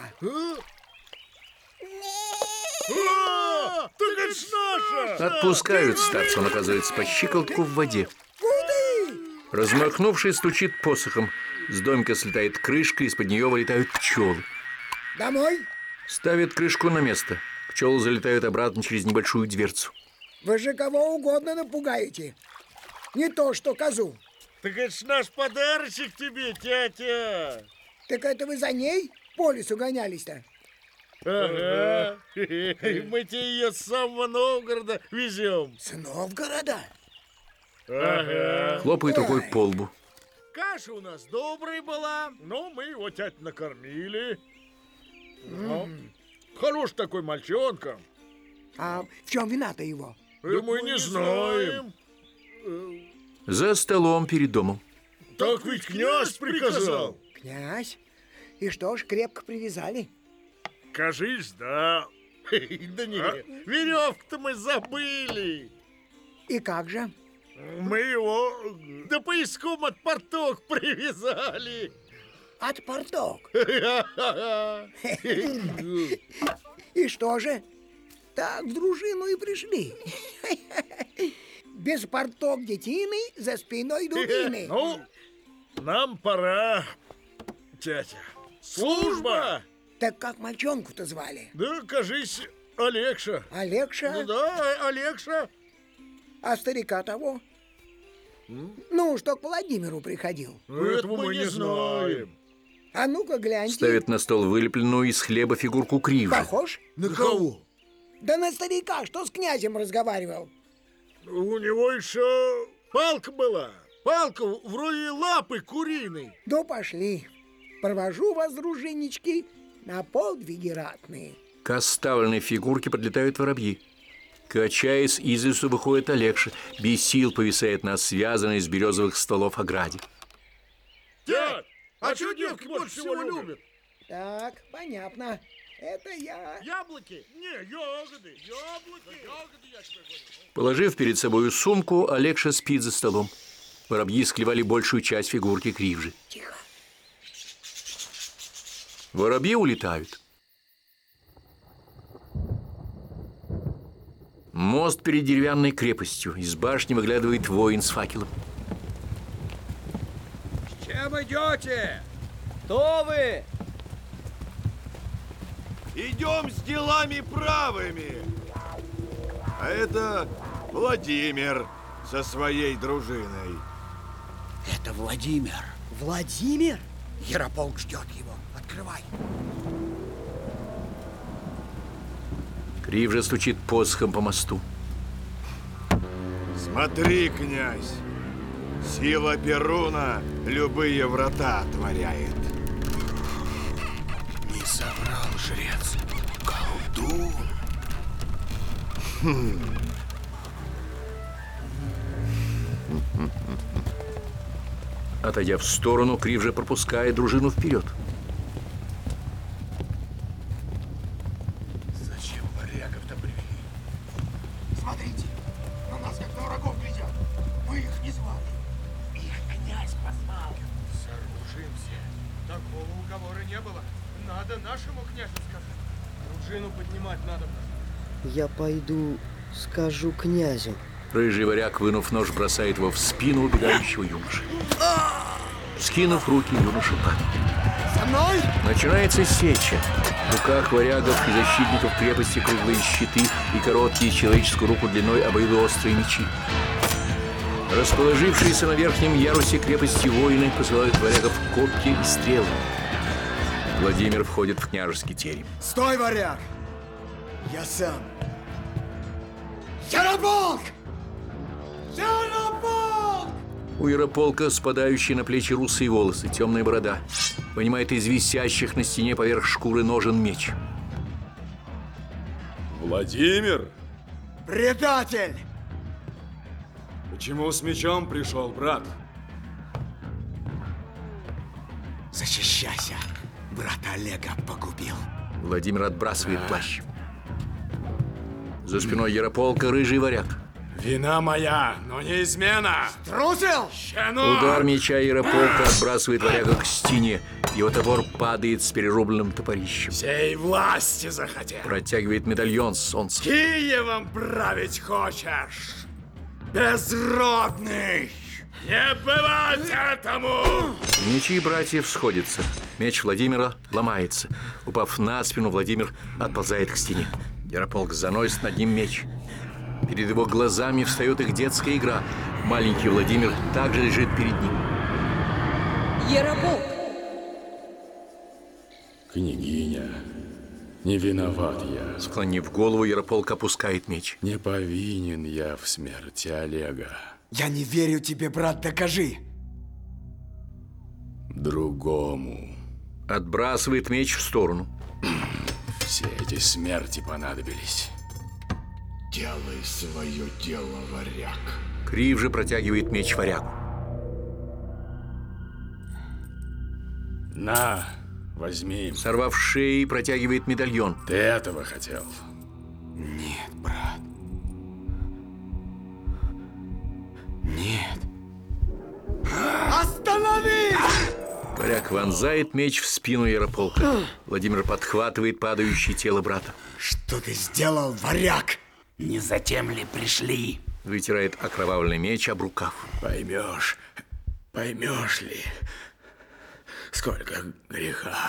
А, так это ж наша! Отпускают старца, он оказывается по щиколотку в воде. Размахнувшись, стучит посохом. С домика слетает крышка, из-под нее вылетают пчелы. Домой? Ставят крышку на место. Пчелы залетают обратно через небольшую дверцу. Вы же кого угодно напугаете. Не то что козу. Так это ж наш подарочек тебе, тятя. Так это вы за ней по лесу гонялись-то? Ага. Мы тебе ее с самого Новгорода везем. С Новгорода? Ага. Хлопает рукой по лбу. Каша у нас добрая была, но мы его, тять, накормили. Ну, хорош такой мальчонка. А в чем вина-то его? Да мы не знаем. За столом перед домом. Так ведь князь приказал. Князь? И что ж, крепко привязали? Кажись, да. Да нет, веревку-то мы забыли. И как же? Мы его да пояском от порток привязали. От порток? И что же? Так в дружину и пришли. Без порток детины, за спиной дубины. Ну, нам пора, тятя. Служба! Так как мальчонку-то звали? Да, кажись, Олегша. Олегша? Ну да, Олегша. А старика того? Ну, что к Владимиру приходил. Этого мы не знаем. А ну-ка гляньте. Ставит на стол вылепленную из хлеба фигурку Кривжи. Похож? На кого? Да на старика, что с князем разговаривал. У него еще палка была. Палка вроде лапы куриной. Ну, пошли. Провожу вас, дружиннички, на подвиги ратные. К оставленной фигурке подлетают воробьи. Качаясь, из лесу выходит Олегша. Без сил повисает на связанной из березовых стволов ограде. Дядь, а что девки больше всего любят? Так, понятно. Это я. Яблоки? Не, ягоды. Яблоки. Ягоды, я тебе говорю. Положив перед собою сумку, Олегша спит за столом. Воробьи склевали большую часть фигурки Кривжи. Тихо. Воробьи улетают. Мост перед деревянной крепостью. Из башни выглядывает воин с факелом. С чем идете? Кто вы? Идем с делами правыми. А это Владимир со своей дружиной. Это Владимир. Владимир? Ярополк ждет его. Открывай. Кривжа стучит посохом по мосту. Смотри, князь, сила Перуна любые врата отворяет. Не соврал жрец. Колдун. Хм. Отойдя в сторону, Кривжа пропускает дружину вперед. Зачем варягов-то привели? Смотрите, на нас как на врагов глядят. Мы их не звали. Их князь позвал. Сооружимся. Такого уговора не было. Надо нашему князю сказать. Дружину поднимать надо. Я пойду скажу князю. Рыжий варяг, вынув нож, бросает его в спину убегающего юноши. Скинув руки, юноша падает. Со мной? Начинается сеча. В руках варягов и защитников крепости круглые щиты и короткие человеческую руку длиной обоюдоострые мечи. Расположившиеся на верхнем ярусе крепости воины посылают варягов копья и стрелы. Владимир входит в княжеский терем. Стой, варяг! Я сам. Ярополк! Ярополк! У Ярополка спадающие на плечи русые волосы, темная борода. Вынимает из висящих на стене поверх шкуры ножен меч. Владимир! Предатель! Почему с мечом пришел, брат? Защищайся. Брата Олега погубил. Владимир отбрасывает плащ. За спиной Ярополка рыжий варяг. Вина моя, но не измена. Трусил? Щенок! Удар меча Ярополка отбрасывает варяга к стене. Его топор падает с перерубленным топорищем. Всей власти захотел. Протягивает медальон с солнцем. Киевом править хочешь? Безродный! Не бывать этому! Мечи братьев сходятся. Меч Владимира ломается. Упав на спину, Владимир отползает к стене. Ярополк заносит над ним меч. Перед его глазами встает их детская игра. Маленький Владимир также лежит перед ним. Ярополк! Княгиня, не виноват я. Склонив голову, Ярополк опускает меч. Не повинен я в смерти Олега. Я не верю тебе, брат, докажи. Другому. Отбрасывает меч в сторону. Все эти смерти понадобились. Делай свое дело, варяг. Крив же протягивает меч варягу. На, возьми. Сорвав шеи, протягивает медальон. Ты этого хотел? Нет, брат. Нет. Остановись! Варяг вонзает меч в спину Ярополка. Владимир подхватывает падающее тело брата. Что ты сделал, варяг? Не затем ли пришли? Вытирает окровавленный меч об рукав. Поймешь, поймешь ли, сколько греха,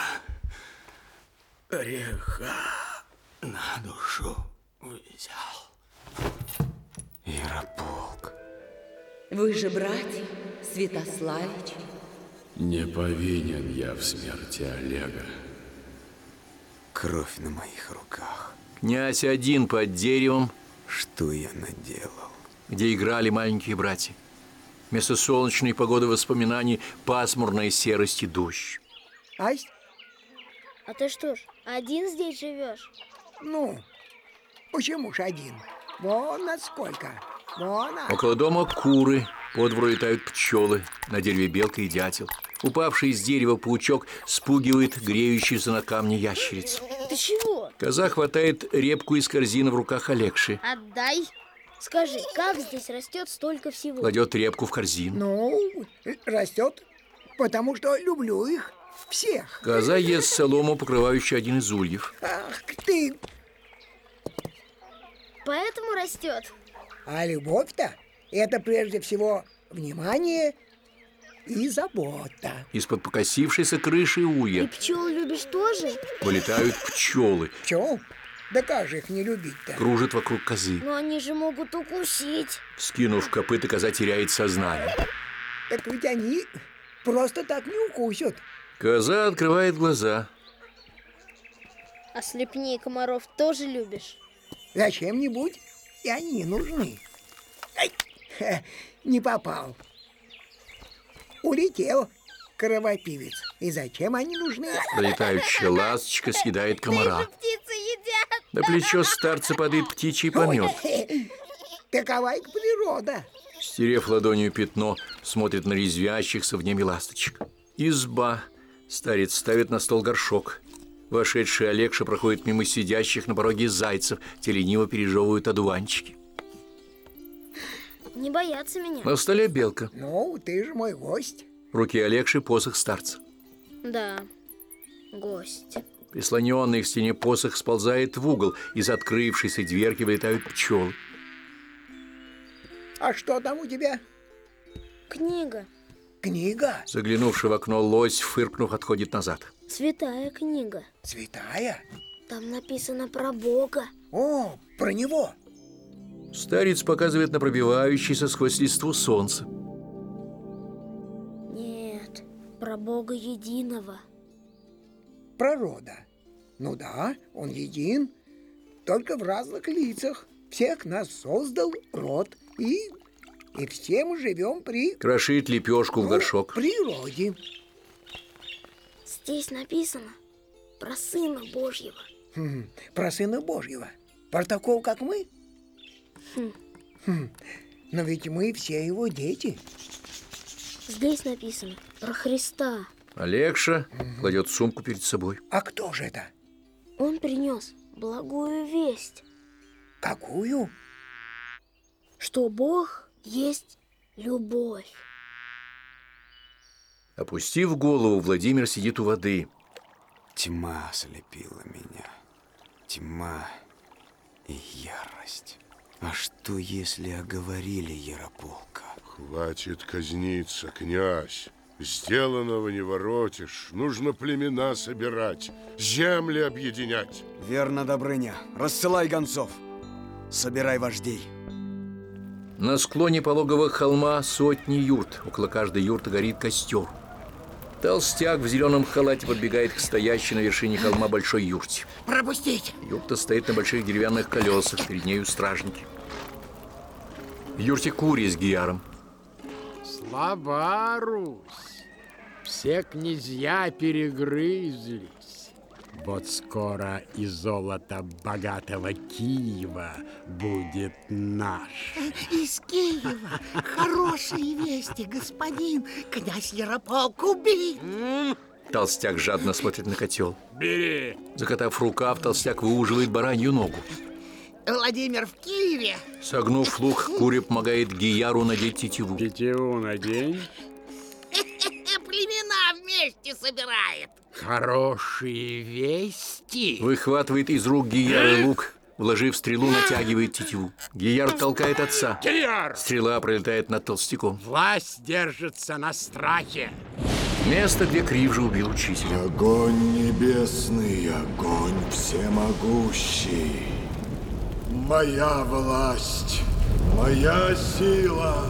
греха на душу взял. Ярополк. Вы же братья, Святославич. Не повинен я в смерти Олега. Кровь на моих руках. Князь один под деревом. Что я наделал? Где играли маленькие братья. Вместо солнечной погоды воспоминаний пасмурная серость и дождь. Ась? А ты что ж, один здесь живешь? Ну, почему ж один? Вон насколько. Вон. а. Около дома куры, по двору летают пчелы, на дереве белка и дятел. Упавший с дерева паучок спугивает греющуюся на камне ящериц. Ты чего? Коза хватает репку из корзины в руках Олегши. Отдай. Скажи, как здесь растет столько всего? Кладет репку в корзину. Ну, растет, потому что люблю их всех. Коза ест солому, покрывающую один из ульев. Ах ты! Поэтому растет. А любовь-то это прежде всего внимание и забота. Из-под покосившейся крыши И улья пчел любишь тоже? вылетают пчелы. Пчел? Да как же их не любить-то? Кружат вокруг козы. Но они же могут укусить. Вскинув копыта, коза теряет сознание. Так ведь они просто так не укусят. Коза открывает глаза. А слепней комаров тоже любишь? Зачем-нибудь и они нужны. Ай, ха, не попал. Улетел кровопивец. И зачем они нужны? Пролетающая ласточка съедает комара. Птицы едят. На плечо старца падает птичий помет. Ой, такова их природа. Стерев ладонью пятно, смотрит на резвящихся в небе ласточек. Изба. Старец ставит на стол горшок. Вошедший Олегша проходит мимо сидящих на пороге зайцев. Те лениво пережевывают одуванчики. Не боятся меня. На столе белка. Ну, ты же мой гость. В руке Олегши посох старца. Да, гость. Прислоненный к стене посох сползает в угол. Из открывшейся дверки вылетают пчелы. А что там у тебя? Книга. Книга? Заглянувший в окно лось, фыркнув, отходит назад. Святая книга. Святая? Там написано про Бога. О, про него. Старец показывает на пробивающееся сквозь листву солнце. Нет, про Бога единого. Про рода. Ну да, он един, только в разных лицах. Всех нас создал род, и, и все мы живем при... Крошит лепешку в горшок. Природе. Здесь написано про Сына Божьего. Хм, про Сына Божьего. Про такого, как мы? Хм. Хм, но ведь мы все его дети. Здесь написано про Христа. Олегша кладет сумку перед собой. А кто же это? Он принес благую весть. Какую? Что Бог есть любовь. Опустив голову, Владимир сидит у воды. Тьма ослепила меня. Тьма и ярость. А что, если оговорили Ярополка? Хватит казниться, князь. Сделанного не воротишь. Нужно племена собирать, земли объединять. Верно, Добрыня. Рассылай гонцов. Собирай вождей. На склоне пологого холма сотни юрт. Около каждой юрты горит костер. Толстяк в зеленом халате подбегает к стоящей на вершине холма большой юрте. Пропустить! Юрта стоит на больших деревянных колесах, перед нею стражники. В юрте кури с гияром. Слаба Русь, все князья перегрызлись. Вот скоро и золото богатого Киева будет наше. Из Киева хорошие вести, господин. Князь Ярополк убит. Толстяк жадно смотрит на котел. Бери. Закатав рукав, толстяк выуживает баранью ногу. Владимир в Киеве. Согнув лук, Куря помогает гияру надеть тетиву. Тетиву надень. Племена вместе собирает. Хорошие вести. Выхватывает из рук гияра лук, вложив стрелу, натягивает тетиву. Гияр толкает отца. Гияр! Стрела пролетает над толстяком. Власть держится на страхе. Место, где Кривжа убил учителя. Огонь небесный, огонь всемогущий. Моя власть, моя сила.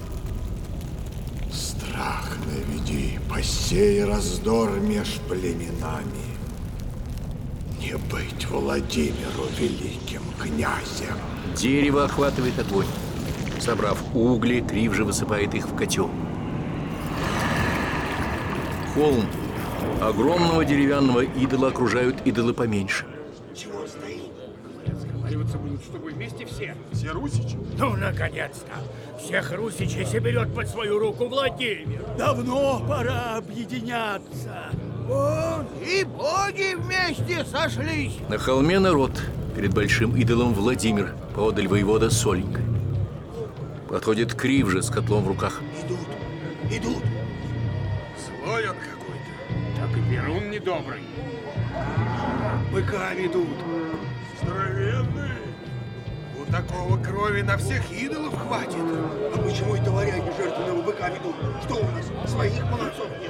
Страх наведи, посей раздор меж племенами. Не быть Владимиру великим князем. Дерево охватывает огонь. Собрав угли, Кривжа высыпает их в котел. Холм огромного деревянного идола окружают идолы поменьше. Чего стоим? Сговариваться будут, чтобы вместе все. Все русичи? Ну, наконец-то! Всех русичей соберет под свою руку Владимир. Давно пора объединяться. Вон и боги вместе сошлись. На холме народ. Перед большим идолом Владимир, поодаль воевода Соленька. Подходит Кривжа с котлом в руках. Идут, идут. Злой он какой-то. Так и Перун недобрый. Быка ведут. Здоровенный. У такого крови на всех идолов хватит. А почему это варяги жертвенного быка ведут? Что у нас, своих молодцов нет?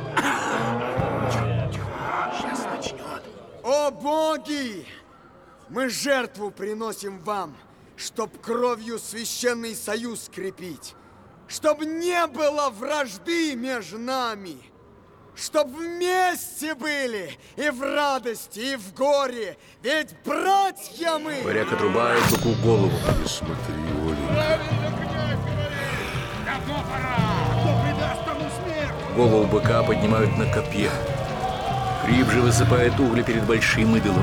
Сейчас начнет. О боги! Мы жертву приносим вам, чтоб кровью священный союз скрепить, чтоб не было вражды между нами, чтоб вместе были и в радости, и в горе, ведь братья мы! Варяг отрубает быку голову. Не смотри, Оленька. Давно пора! Кто предаст тому смерть? Голову быка поднимают на копье. Кривжа высыпает угли перед большим идолом.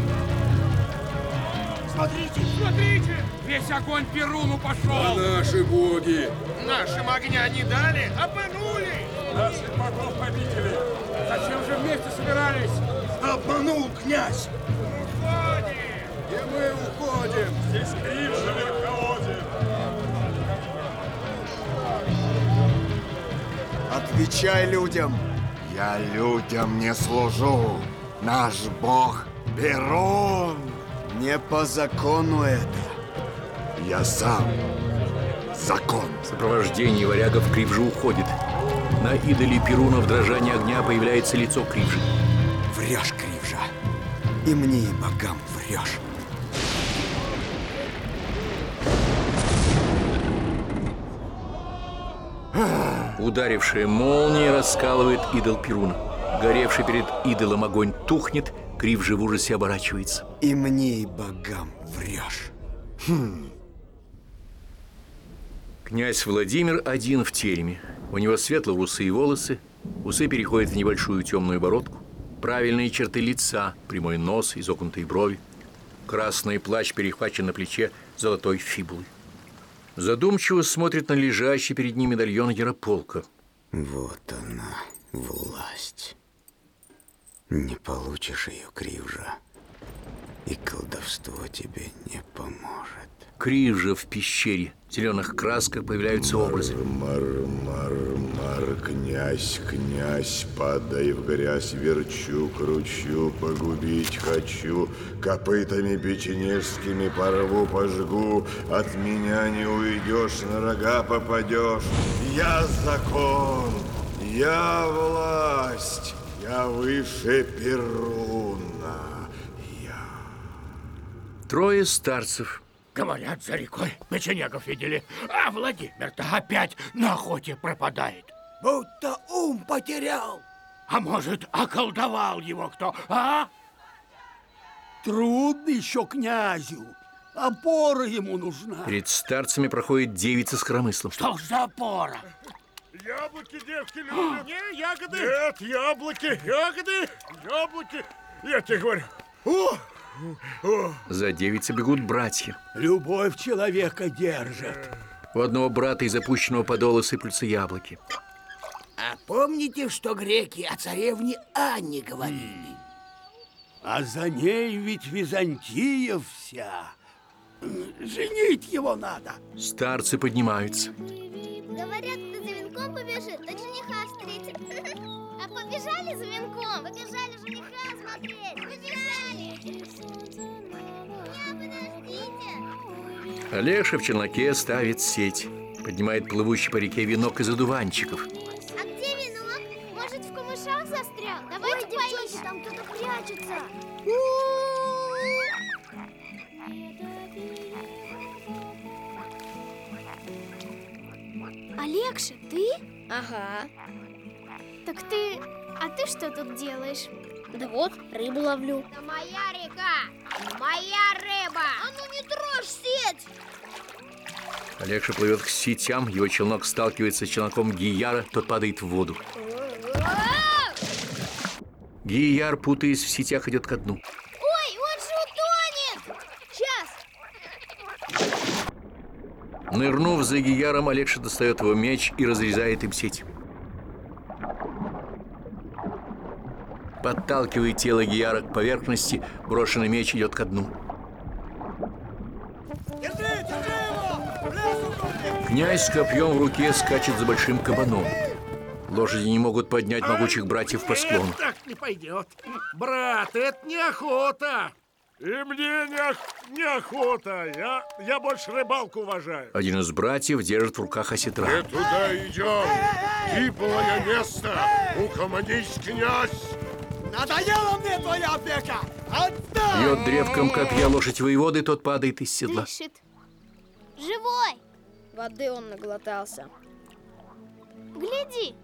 Смотрите, смотрите! Весь огонь Перуну пошел! А наши боги! Нашим огня не дали, обманули! Наших богов победили! Зачем же вместе собирались? Обманул князь! Уходим! И мы уходим! Здесь Кривжа верховодит! Отвечай людям! Я людям не служу. Наш бог Перун. Не по закону это. Я сам закон. В сопровождении варягов Кривжа уходит. На идоле Перуна в дрожании огня появляется лицо Кривжи. Врешь, Кривжа. И мне, и богам врешь. Ударившая молния раскалывает идол Перуна. Горевший перед идолом огонь тухнет, Кривжа в ужасе оборачивается. И мне, и богам врешь. Хм. Князь Владимир один в тереме. У него светло-русые волосы, усы переходят в небольшую темную бородку, правильные черты лица, прямой нос, изогнутые брови. Красный плащ перехвачен на плече золотой фибулой. Задумчиво смотрит на лежащий перед ним медальон Ярополка. Вот она, власть. Не получишь ее, Кривжа, и колдовство тебе не поможет. Кривжа в пещере. В зеленых красках появляются образы. Мар, мар, мар, князь, князь, падай в грязь, верчу, кручу, погубить хочу, копытами печенежскими порву, пожгу, от меня не уйдешь, на рога попадешь. Я закон, я власть, я выше Перуна. Трое старцев. Говорят, за рекой печенегов видели, а Владимир-то опять на охоте пропадает. Будто ум потерял. А может, околдовал его кто, а? Трудно еще князю. Опора ему нужна. Перед старцами проходит девица с коромыслом. Что ж за опора? Яблоки девки любят. Не, ягоды. Нет, яблоки, ягоды, яблоки. Я тебе говорю. О! О! За девицей бегут братья. Любовь человека держит. У одного брата из опущенного подола сыплются яблоки. А помните, что греки о царевне Анне говорили? А за ней ведь Византия вся. Женить его надо. Старцы поднимаются. Говорят, кто за венком побежит, тот жениха встретит. А побежали за венком? Побежали жениха смотреть. Побежали. Меня подождите. Олеша в челноке ставит сеть. Поднимает плывущий по реке венок из одуванчиков. А где венок? Может, в камышах застрял? Давайте поищем. Там кто-то прячется. Олегша, ты? Ага. Так ты... А ты что тут делаешь? Да вот, рыбу ловлю. Это моя река! Моя рыба! А ну не трожь сеть! Олегша плывет к сетям, его челнок сталкивается с челноком Гияра, тот падает в воду. Гияр, путаясь в сетях, идет ко дну. Ой, он же утонет! Сейчас! Нырнув за Гияром, Олегша достает его меч и разрезает им сеть. Подталкивает тело Гияра к поверхности, брошенный меч идет ко дну. Держи, держи его! Князь с копьем в руке скачет за большим кабаном. Лошади не могут поднять могучих братьев по склону. Это так не пойдет. Брат, это не охота. И мне не, ох... не охота. Я, я больше рыбалку уважаю. Один из братьев держит в руках осетра. Не туда идем. Гиблое место. Угомонись, князь. Надоела мне твоя опека. Отдай! Бьет древком копья лошадь воеводы, тот падает из седла. Дышит. Живой! Воды он наглотался. Гляди!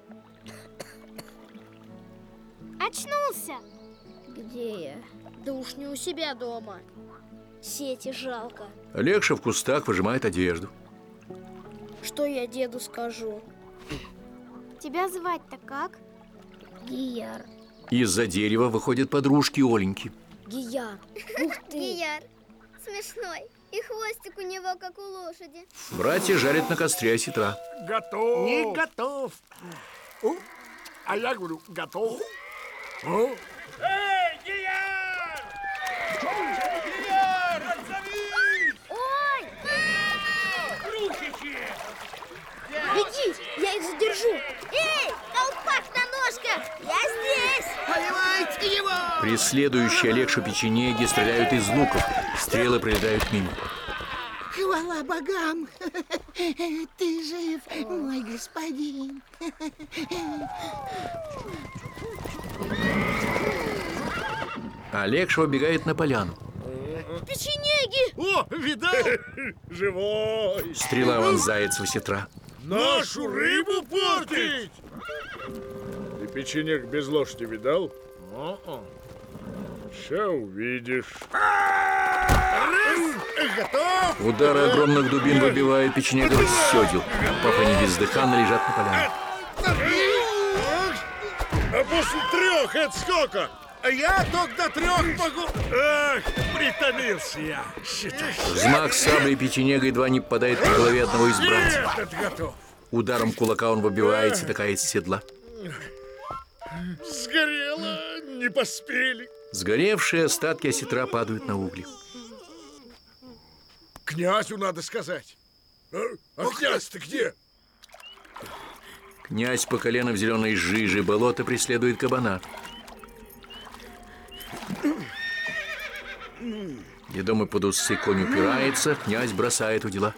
Очнулся! Где я? Да уж не у себя дома. Сети жалко. Олегша в кустах выжимает одежду. Что я деду скажу? Тебя звать-то как? Гияр. Из-за дерева выходят подружки Оленьки. Гияр. Ух ты! Гияр. Смешной. И хвостик у него, как у лошади. Братья жарят на костре осетра. Готов. Не готов. О, а я говорю, готов. О. Эй, Гияр! Гияр, отзовись! Ой! Рухичи! Беги, я их задержу. Эй, колпак-ножка! Я здесь! Поймайте его! Преследующие Олегшу печенеги стреляют из луков. Стрелы прилетают мимо. Хвала богам! Ты жив, мой господин! Олегша убегает на поляну. Печенеги! О, видал? Живой! Стрела вонзается в осетра. Нашу рыбу портить! Ты печенег без лошади видал? О-о. Ща увидишь. Готов? Удары огромных дубин выбивают печенегов из седел. Папа не бездыханно лежат на поляне. А после трех это сколько? А я только до трех могу. Ах, притомился я. Считай. Взмах саблей печенега едва не попадает по голове одного из братьев. Этот готов. Ударом кулака он выбивается, такая из седла. Сгорело, не поспели. Сгоревшие остатки осетра падают на угли. Князю надо сказать. А, а князь-то где? Князь по колено в зеленой жиже болота преследует кабана. Ведомый под усы конь упирается, князь бросает удила.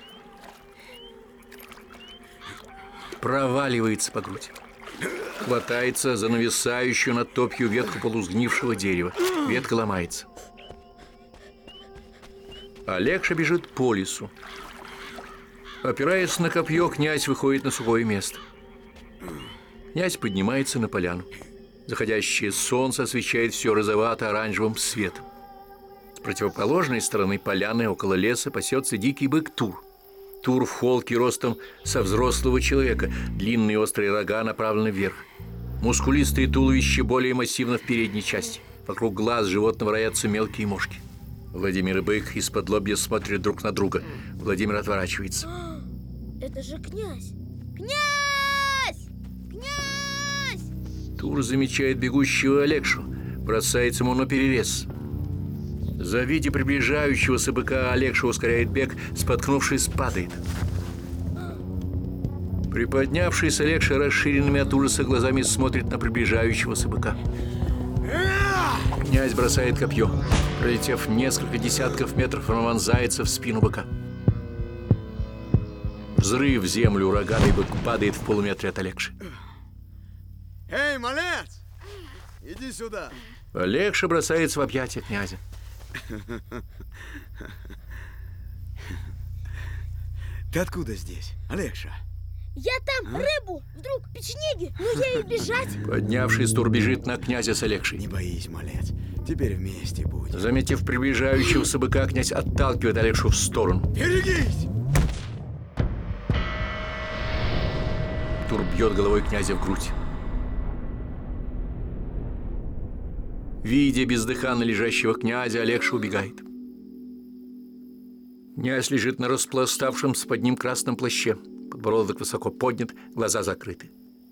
Проваливается по грудь. Хватается за нависающую над топью ветку полусгнившего дерева. Ветка ломается. Алекша бежит по лесу. Опираясь на копье, князь выходит на сухое место. Князь поднимается на поляну. Заходящее солнце освещает все розовато-оранжевым светом. С противоположной стороны поляны около леса пасется дикий бык Тур. Тур в холке ростом со взрослого человека, длинные острые рога направлены вверх. Мускулистое туловище более массивно в передней части. Вокруг глаз животного роятся мелкие мошки. Владимир и бык из-под лобья смотрят друг на друга. Владимир отворачивается. Это же князь! Князь! Князь! Тур замечает бегущего Алекшу, бросается ему на перерез. Завидя приближающегося быка, Алекша ускоряет бег, споткнувшись, падает. Приподнявшись, Алекша расширенными от ужаса глазами смотрит на приближающегося быка. Князь бросает копье. Пролетев несколько десятков метров, он вонзается в спину быка. Взрыв в землю, рогатый бык падает в полуметре от Алекши. Эй, малец! Иди сюда! Алекша бросается в объятия князя. Ты откуда здесь, Алекша? Я там, а? рыбу, вдруг печенеги, ну я и бежать. Поднявшись, Тур бежит на князя с Алекшей. Не боись, малец, теперь вместе будем. Заметив приближающегося быка, князь отталкивает Алекшу в сторону. Берегись! Тур бьет головой князя в грудь. Видя бездыханно лежащего князя, Алекша убегает. Князь лежит на распластавшемся под ним красном плаще. Подбородок высоко поднят, глаза закрыты.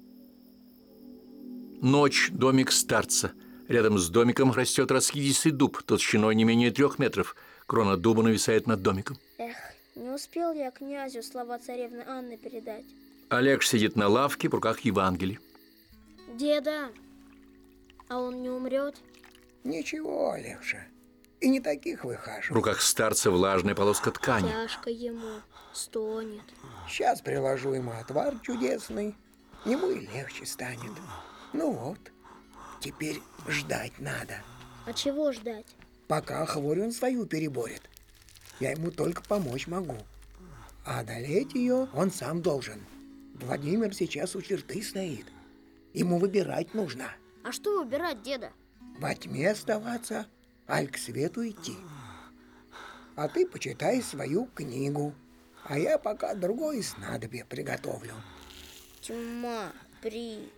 Ночь, домик старца. Рядом с домиком растет раскидистый дуб, толщиной не менее трех метров. Крона дуба нависает над домиком. Эх, не успел я князю слова царевны Анны передать. Олег сидит на лавке, в руках Евангелие. Деда, а он не умрет? Ничего, Алеша, и не таких выхаживать. В руках старца влажная полоска ткани. Тяжко ему, стонет. Сейчас приложу ему отвар чудесный, ему и легче станет. Ну вот, теперь ждать надо. А чего ждать? Пока хворь он свою переборет. Я ему только помочь могу. А одолеть ее он сам должен. Владимир сейчас у черты стоит. Ему выбирать нужно. А что выбирать, деда? Во тьме оставаться, аль к свету идти. А ты почитай свою книгу, а я пока другое снадобье приготовлю. Тьма приходит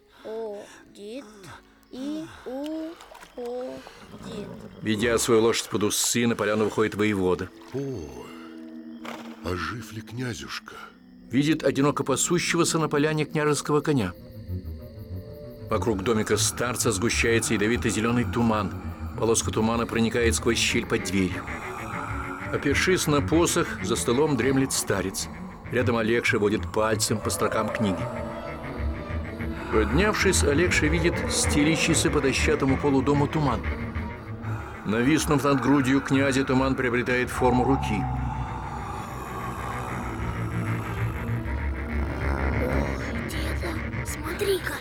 и уходит. Ведя свою лошадь под усы, на поляну выходит воевода. Ой, а жив ли князюшка? Видит одиноко пасущегося на поляне княжеского коня. Вокруг домика старца сгущается ядовито-зеленый туман. Полоска тумана проникает сквозь щель под дверью. Опершись на посох, за столом дремлет старец. Рядом Алекша водит пальцем по строкам книги. Поднявшись, Алекша видит стелящийся по дощатому полу дома туман. Нависнув над грудью князя, туман приобретает форму руки. Ой, деда, смотри-ка.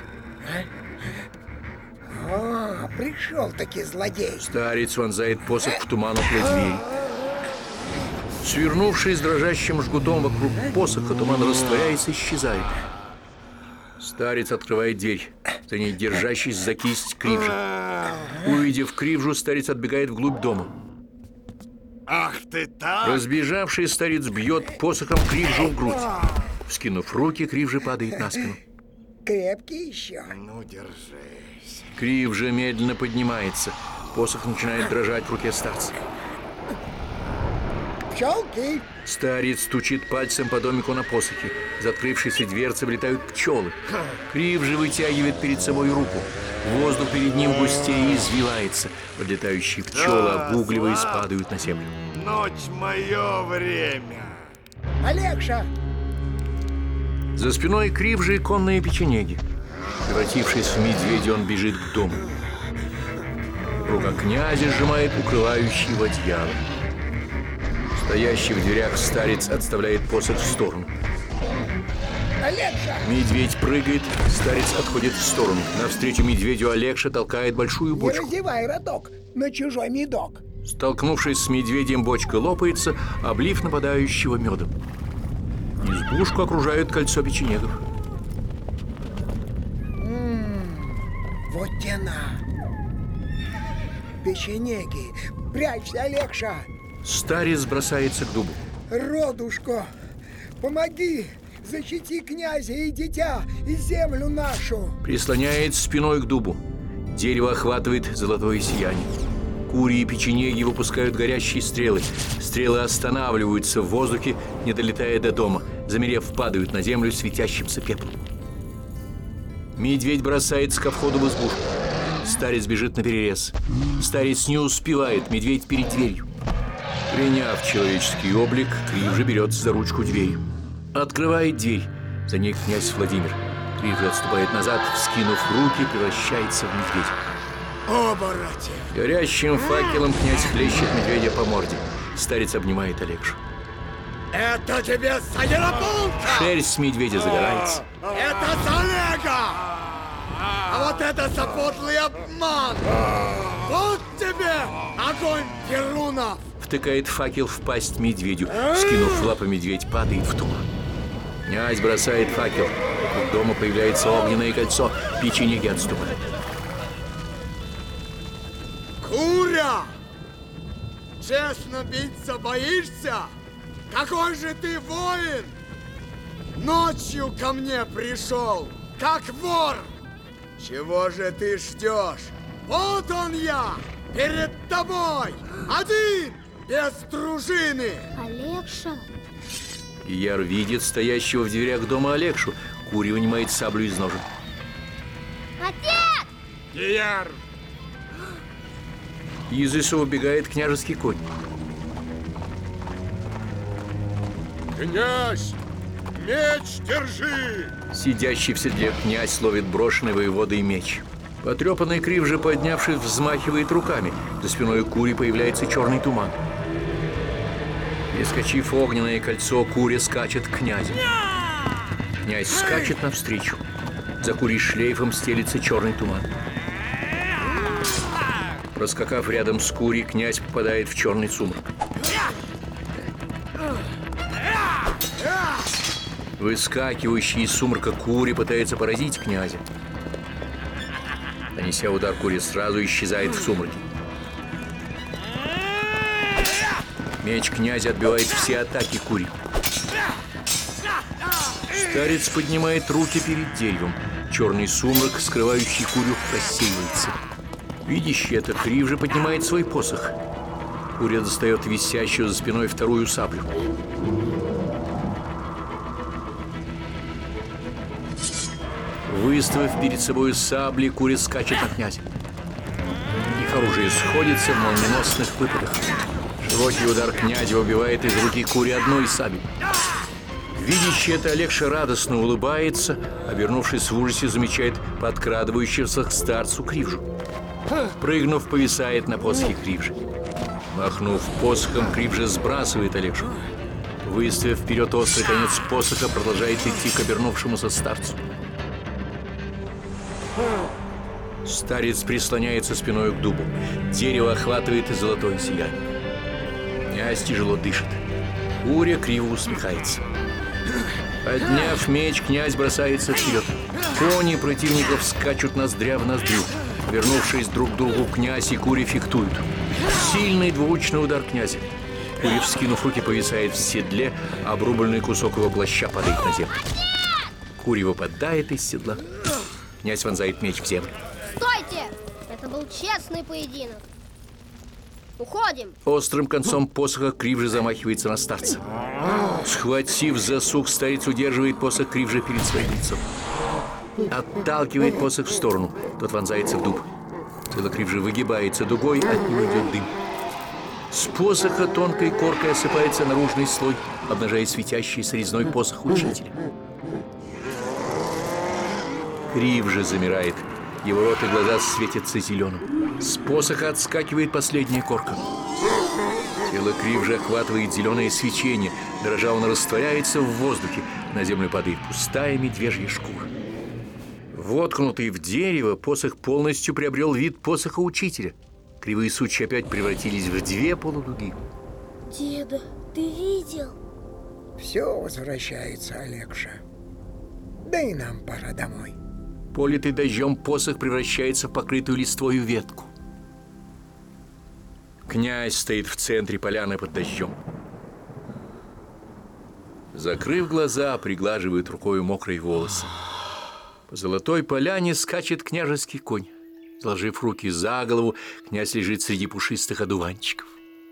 А, пришел-таки злодей. Старец вонзает посох в туман около двери. Свернувшись дрожащим жгутом вокруг посоха, туман растворяется и исчезает. Старец открывает дверь, за ней держащись за кисть Кривжа. Увидев Кривжу, старец отбегает вглубь дома. Ах ты так! Разбежавший старец бьет посохом Кривжу в грудь. Вскинув руки, Кривжа падает на спину. Крепкий еще. Ну, держись. Кривжа медленно поднимается. Посох начинает дрожать в руке старца. Пчелки! Старец стучит пальцем по домику на посохе. Из открывшейся дверцы влетают пчелы. Кривжа вытягивает перед собой руку. Воздух перед ним густее извивается. Подлетающие пчелы, Да, обугливаясь, славно. падают на землю. Ночь мое время. Алекша! За спиной Кривжи конные печенеги. Превратившись в медведя, он бежит к дому. Рука князя сжимает укрывающий его одеяло. Стоящий в дверях старец отставляет посох в сторону. Алекша! Медведь прыгает, старец отходит в сторону. Навстречу медведю Алекша толкает большую Не бочку. раздевай родок на чужой медок. Столкнувшись с медведем, бочка лопается, облив нападающего медом. Избушку окружают кольцо печенегов. Вот тена. Печенеги, прячься, Алекша. Старец бросается к дубу. Родушко, помоги, защити князя и дитя, и землю нашу. Прислоняет спиной к дубу. Дерево охватывает золотое сияние. Кури и печенеги выпускают горящие стрелы. Стрелы останавливаются в воздухе, не долетая до дома. Замерев, падают на землю светящимся пеплом. Медведь бросается ко входу в избушку. Старец бежит наперерез. Старец не успевает, медведь перед дверью. Приняв человеческий облик, Крив же берется за ручку двери. Открывает дверь. За ней князь Владимир. Крив же отступает назад, вскинув руки, превращается в медведя. Оборотень! Горящим факелом князь хлещет медведя по морде. Старец обнимает Алексшу. Это тебе за Ярополка! Шерсть медведя загорается. Это за Олега! А вот это за подлый обман! Вот тебе огонь Перунов! Втыкает факел в пасть медведю. Скинув лапы, медведь падает в туман. Князь бросает факел. Вокруг дома появляется огненное кольцо. Печенеги отступают. Куря! Честно биться боишься? Какой же ты воин! Ночью ко мне пришел, как вор! Чего же ты ждешь? Вот он я, перед тобой, один, без дружины! Алекша? Яр видит стоящего в дверях дома Алекшу. Куря вынимает саблю из ножен. Отец! Яр! Из леса убегает княжеский конь. Князь, меч держи! Сидящий в седле князь ловит брошенный воеводой меч. Потрепанный Крив же, поднявшись, взмахивает руками. За спиной Кури появляется черный туман. Перескочив огненное кольцо, Куря скачет к князю. Князь скачет навстречу. За Курей шлейфом стелится черный туман. Проскакав рядом с Курей, князь попадает в черный сумрак. Выскакивающий из сумрака Кури пытается поразить князя. Нанеся удар, Кури сразу исчезает в сумраке. Меч князя отбивает все атаки Кури. Старец поднимает руки перед деревом. Черный сумрак, скрывающий Курю, рассеивается. Видящий это, Крив же поднимает свой посох. Куря достает висящую за спиной вторую саблю. Выставив перед собой сабли, Куря скачет на князя. Их оружие сходится в молниеносных выпадах. Широкий удар князя убивает из руки Кури одной сабли. Видящий это, Алекша радостно улыбается, обернувшись в ужасе, замечает подкрадывающегося к старцу Кривжу. Прыгнув, повисает на посохе Кривжи. Махнув посохом, Кривжа сбрасывает Алекшу. Выставив вперед острый конец посоха, продолжает идти к обернувшемуся старцу. Старец прислоняется спиной к дубу. Дерево охватывает и золотое сияние. Князь тяжело дышит. Куря криво усмехается. Подняв меч, князь бросается вперед. Кони противников скачут ноздря в ноздрю. Вернувшись друг к другу, князь и Куря фехтуют. Сильный двуручный удар князя. Куря, вскинув руки, повисает в седле, обрубленный кусок его плаща падает на землю. Куря выпадает из седла. Князь вонзает меч в землю. Стойте! Это был честный поединок. Уходим! Острым концом посоха Кривжи замахивается на старца. Схватив засух, старец удерживает посох Кривжи перед своим лицом. Отталкивает посох в сторону. Тот вонзается в дуб. Тело Кривжи выгибается дугой, от него идет дым. С посоха тонкой коркой осыпается наружный слой, обнажая светящийся резной посох учителя. Кривжи замирает. Его рот и глаза светятся зеленым. С посоха отскакивает последняя корка. Тело Кривжи охватывает зеленое свечение. Дрожа, он растворяется в воздухе. На землю падает пустая медвежья шкура. Воткнутый в дерево, посох полностью приобрел вид посоха учителя. Кривые сучья опять превратились в две полудуги. Деда, ты видел? Все возвращается, Олегша. Да и нам пора домой. Политый дождем посох превращается в покрытую листвою ветку. Князь стоит в центре поляны под дождем. Закрыв глаза, приглаживает рукой мокрые волосы. По золотой поляне скачет княжеский конь. Сложив руки за голову, князь лежит среди пушистых одуванчиков.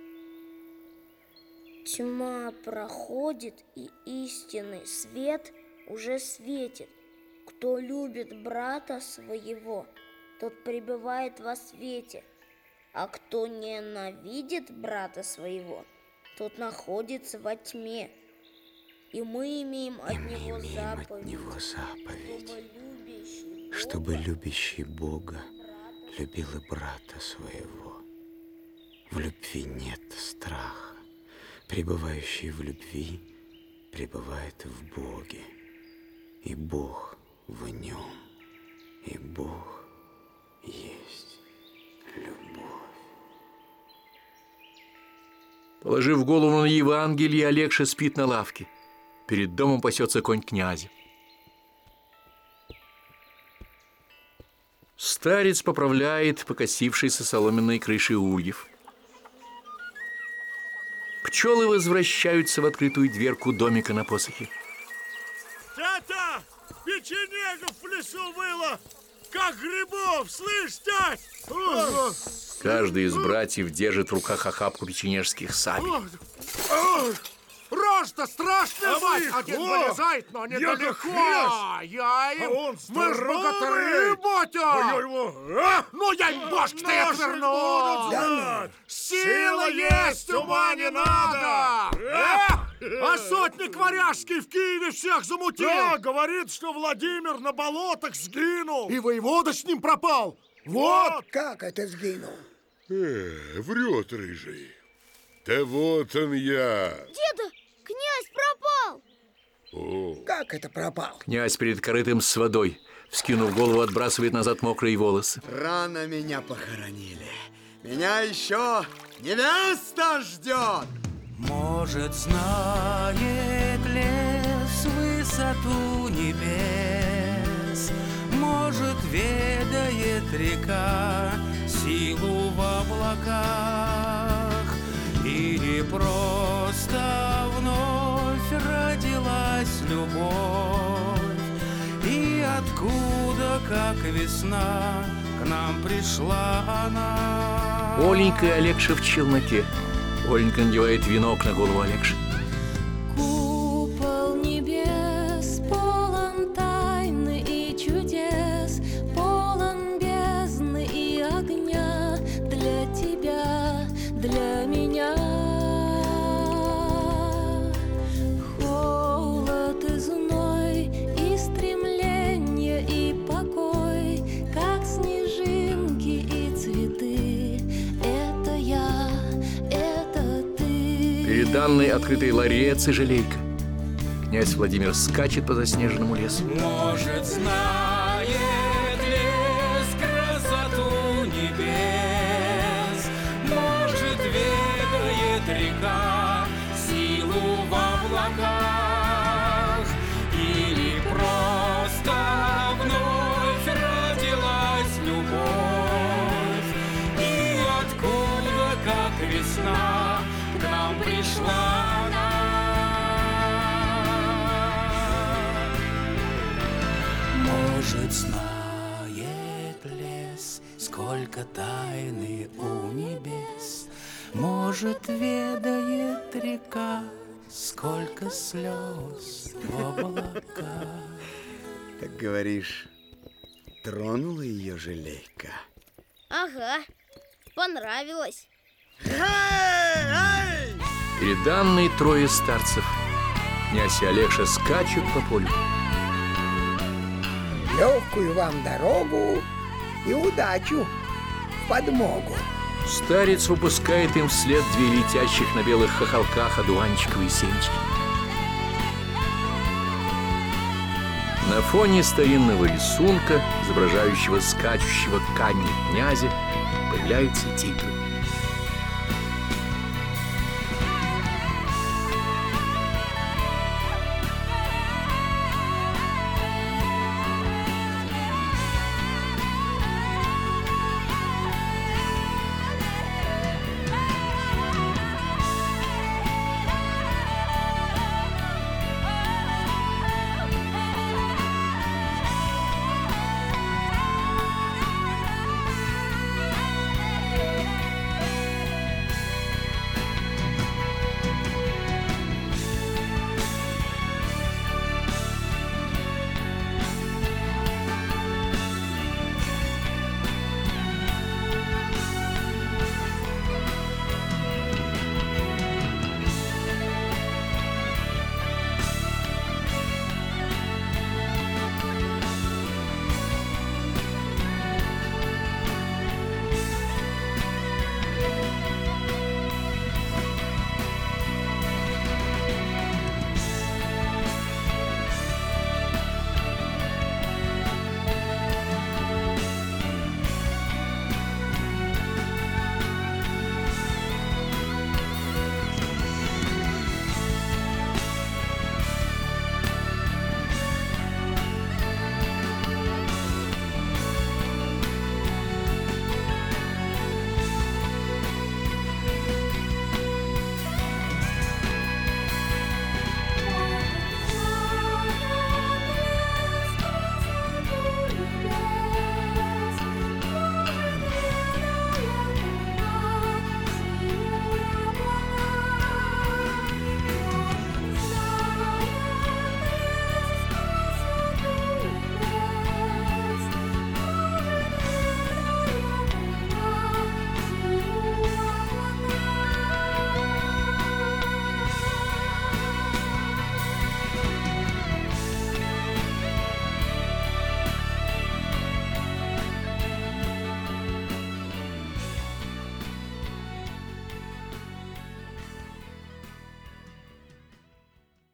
Тьма проходит, и истинный свет уже светит. Кто любит брата своего, тот пребывает во свете. А кто ненавидит брата своего, тот находится во тьме. И мы имеем от, И мы него, имеем заповедь, от него заповедь, чтобы любящий чтобы любящий Бога любил и брата своего. В любви нет страха. Пребывающий в любви пребывает в Боге, и Бог в нем, и Бог есть любовь. Положив голову на Евангелие, Олегша спит на лавке. Перед домом пасется конь князя. Старец поправляет покосившиеся соломенные крыши ульев. Пчелы возвращаются в открытую дверку домика на посохе. Тята! Печенегов в лесу было! Как грибов, слышь, тять! Каждый из братьев держит в руках охапку печенежских сабель. Рожь-то страшная, А мать! мы Один их, вылезает, но я недалеко! как хрясь! Я им... А он Мы ж здоровый! богатыри, батя! А я его... А? Ну, я им бошки-то я Наши отверну! будут знать! Сила есть, ума не надо! А, а сотник Варяжский в Киеве всех замутил! Да, говорит, что Владимир на болотах сгинул! И воевода с ним пропал! Вот! Как это сгинул? Э, врет рыжий. Да вот он я. Деда, князь пропал! О. Как это пропал? Князь перед корытым с водой, вскинув голову, отбрасывает назад мокрые волосы. Рано меня похоронили. Меня еще невеста ждет. Может, знает лес высоту небес, может, ведает река силу в облаках, или просто вновь родилась любовь, и откуда, как весна, к нам пришла она. Оленька и Олегша в челноке. Оленька надевает венок на голову Олегши. Купол небес полон тайны и чудес, полон бездны и огня для тебя, для меня. Холод и зной, и стремление, и покой, как снежинки и цветы. Это я, это ты. Перед Анной открытой ларец и жалейка. Князь Владимир скачет по заснеженному лесу. Может, знает лес красоту небес, может, ведает река силу в облаках, или просто вновь родилась любовь, и откуда, как весна, к нам пришла она. Может, знает лес, сколько тайны у небес, может, ведает река, сколько слез в облаках. Так говоришь, тронула ее жалейка? Ага, понравилось. Перед Анной трое старцев. Князь и Олегша скачут по полю. Легкую вам дорогу и удачу в подмогу. Старец выпускает им вслед две летящих на белых хохолках одуванчиковые семечки. На фоне старинного рисунка, изображающего скачущего к камню князя, появляется тигр.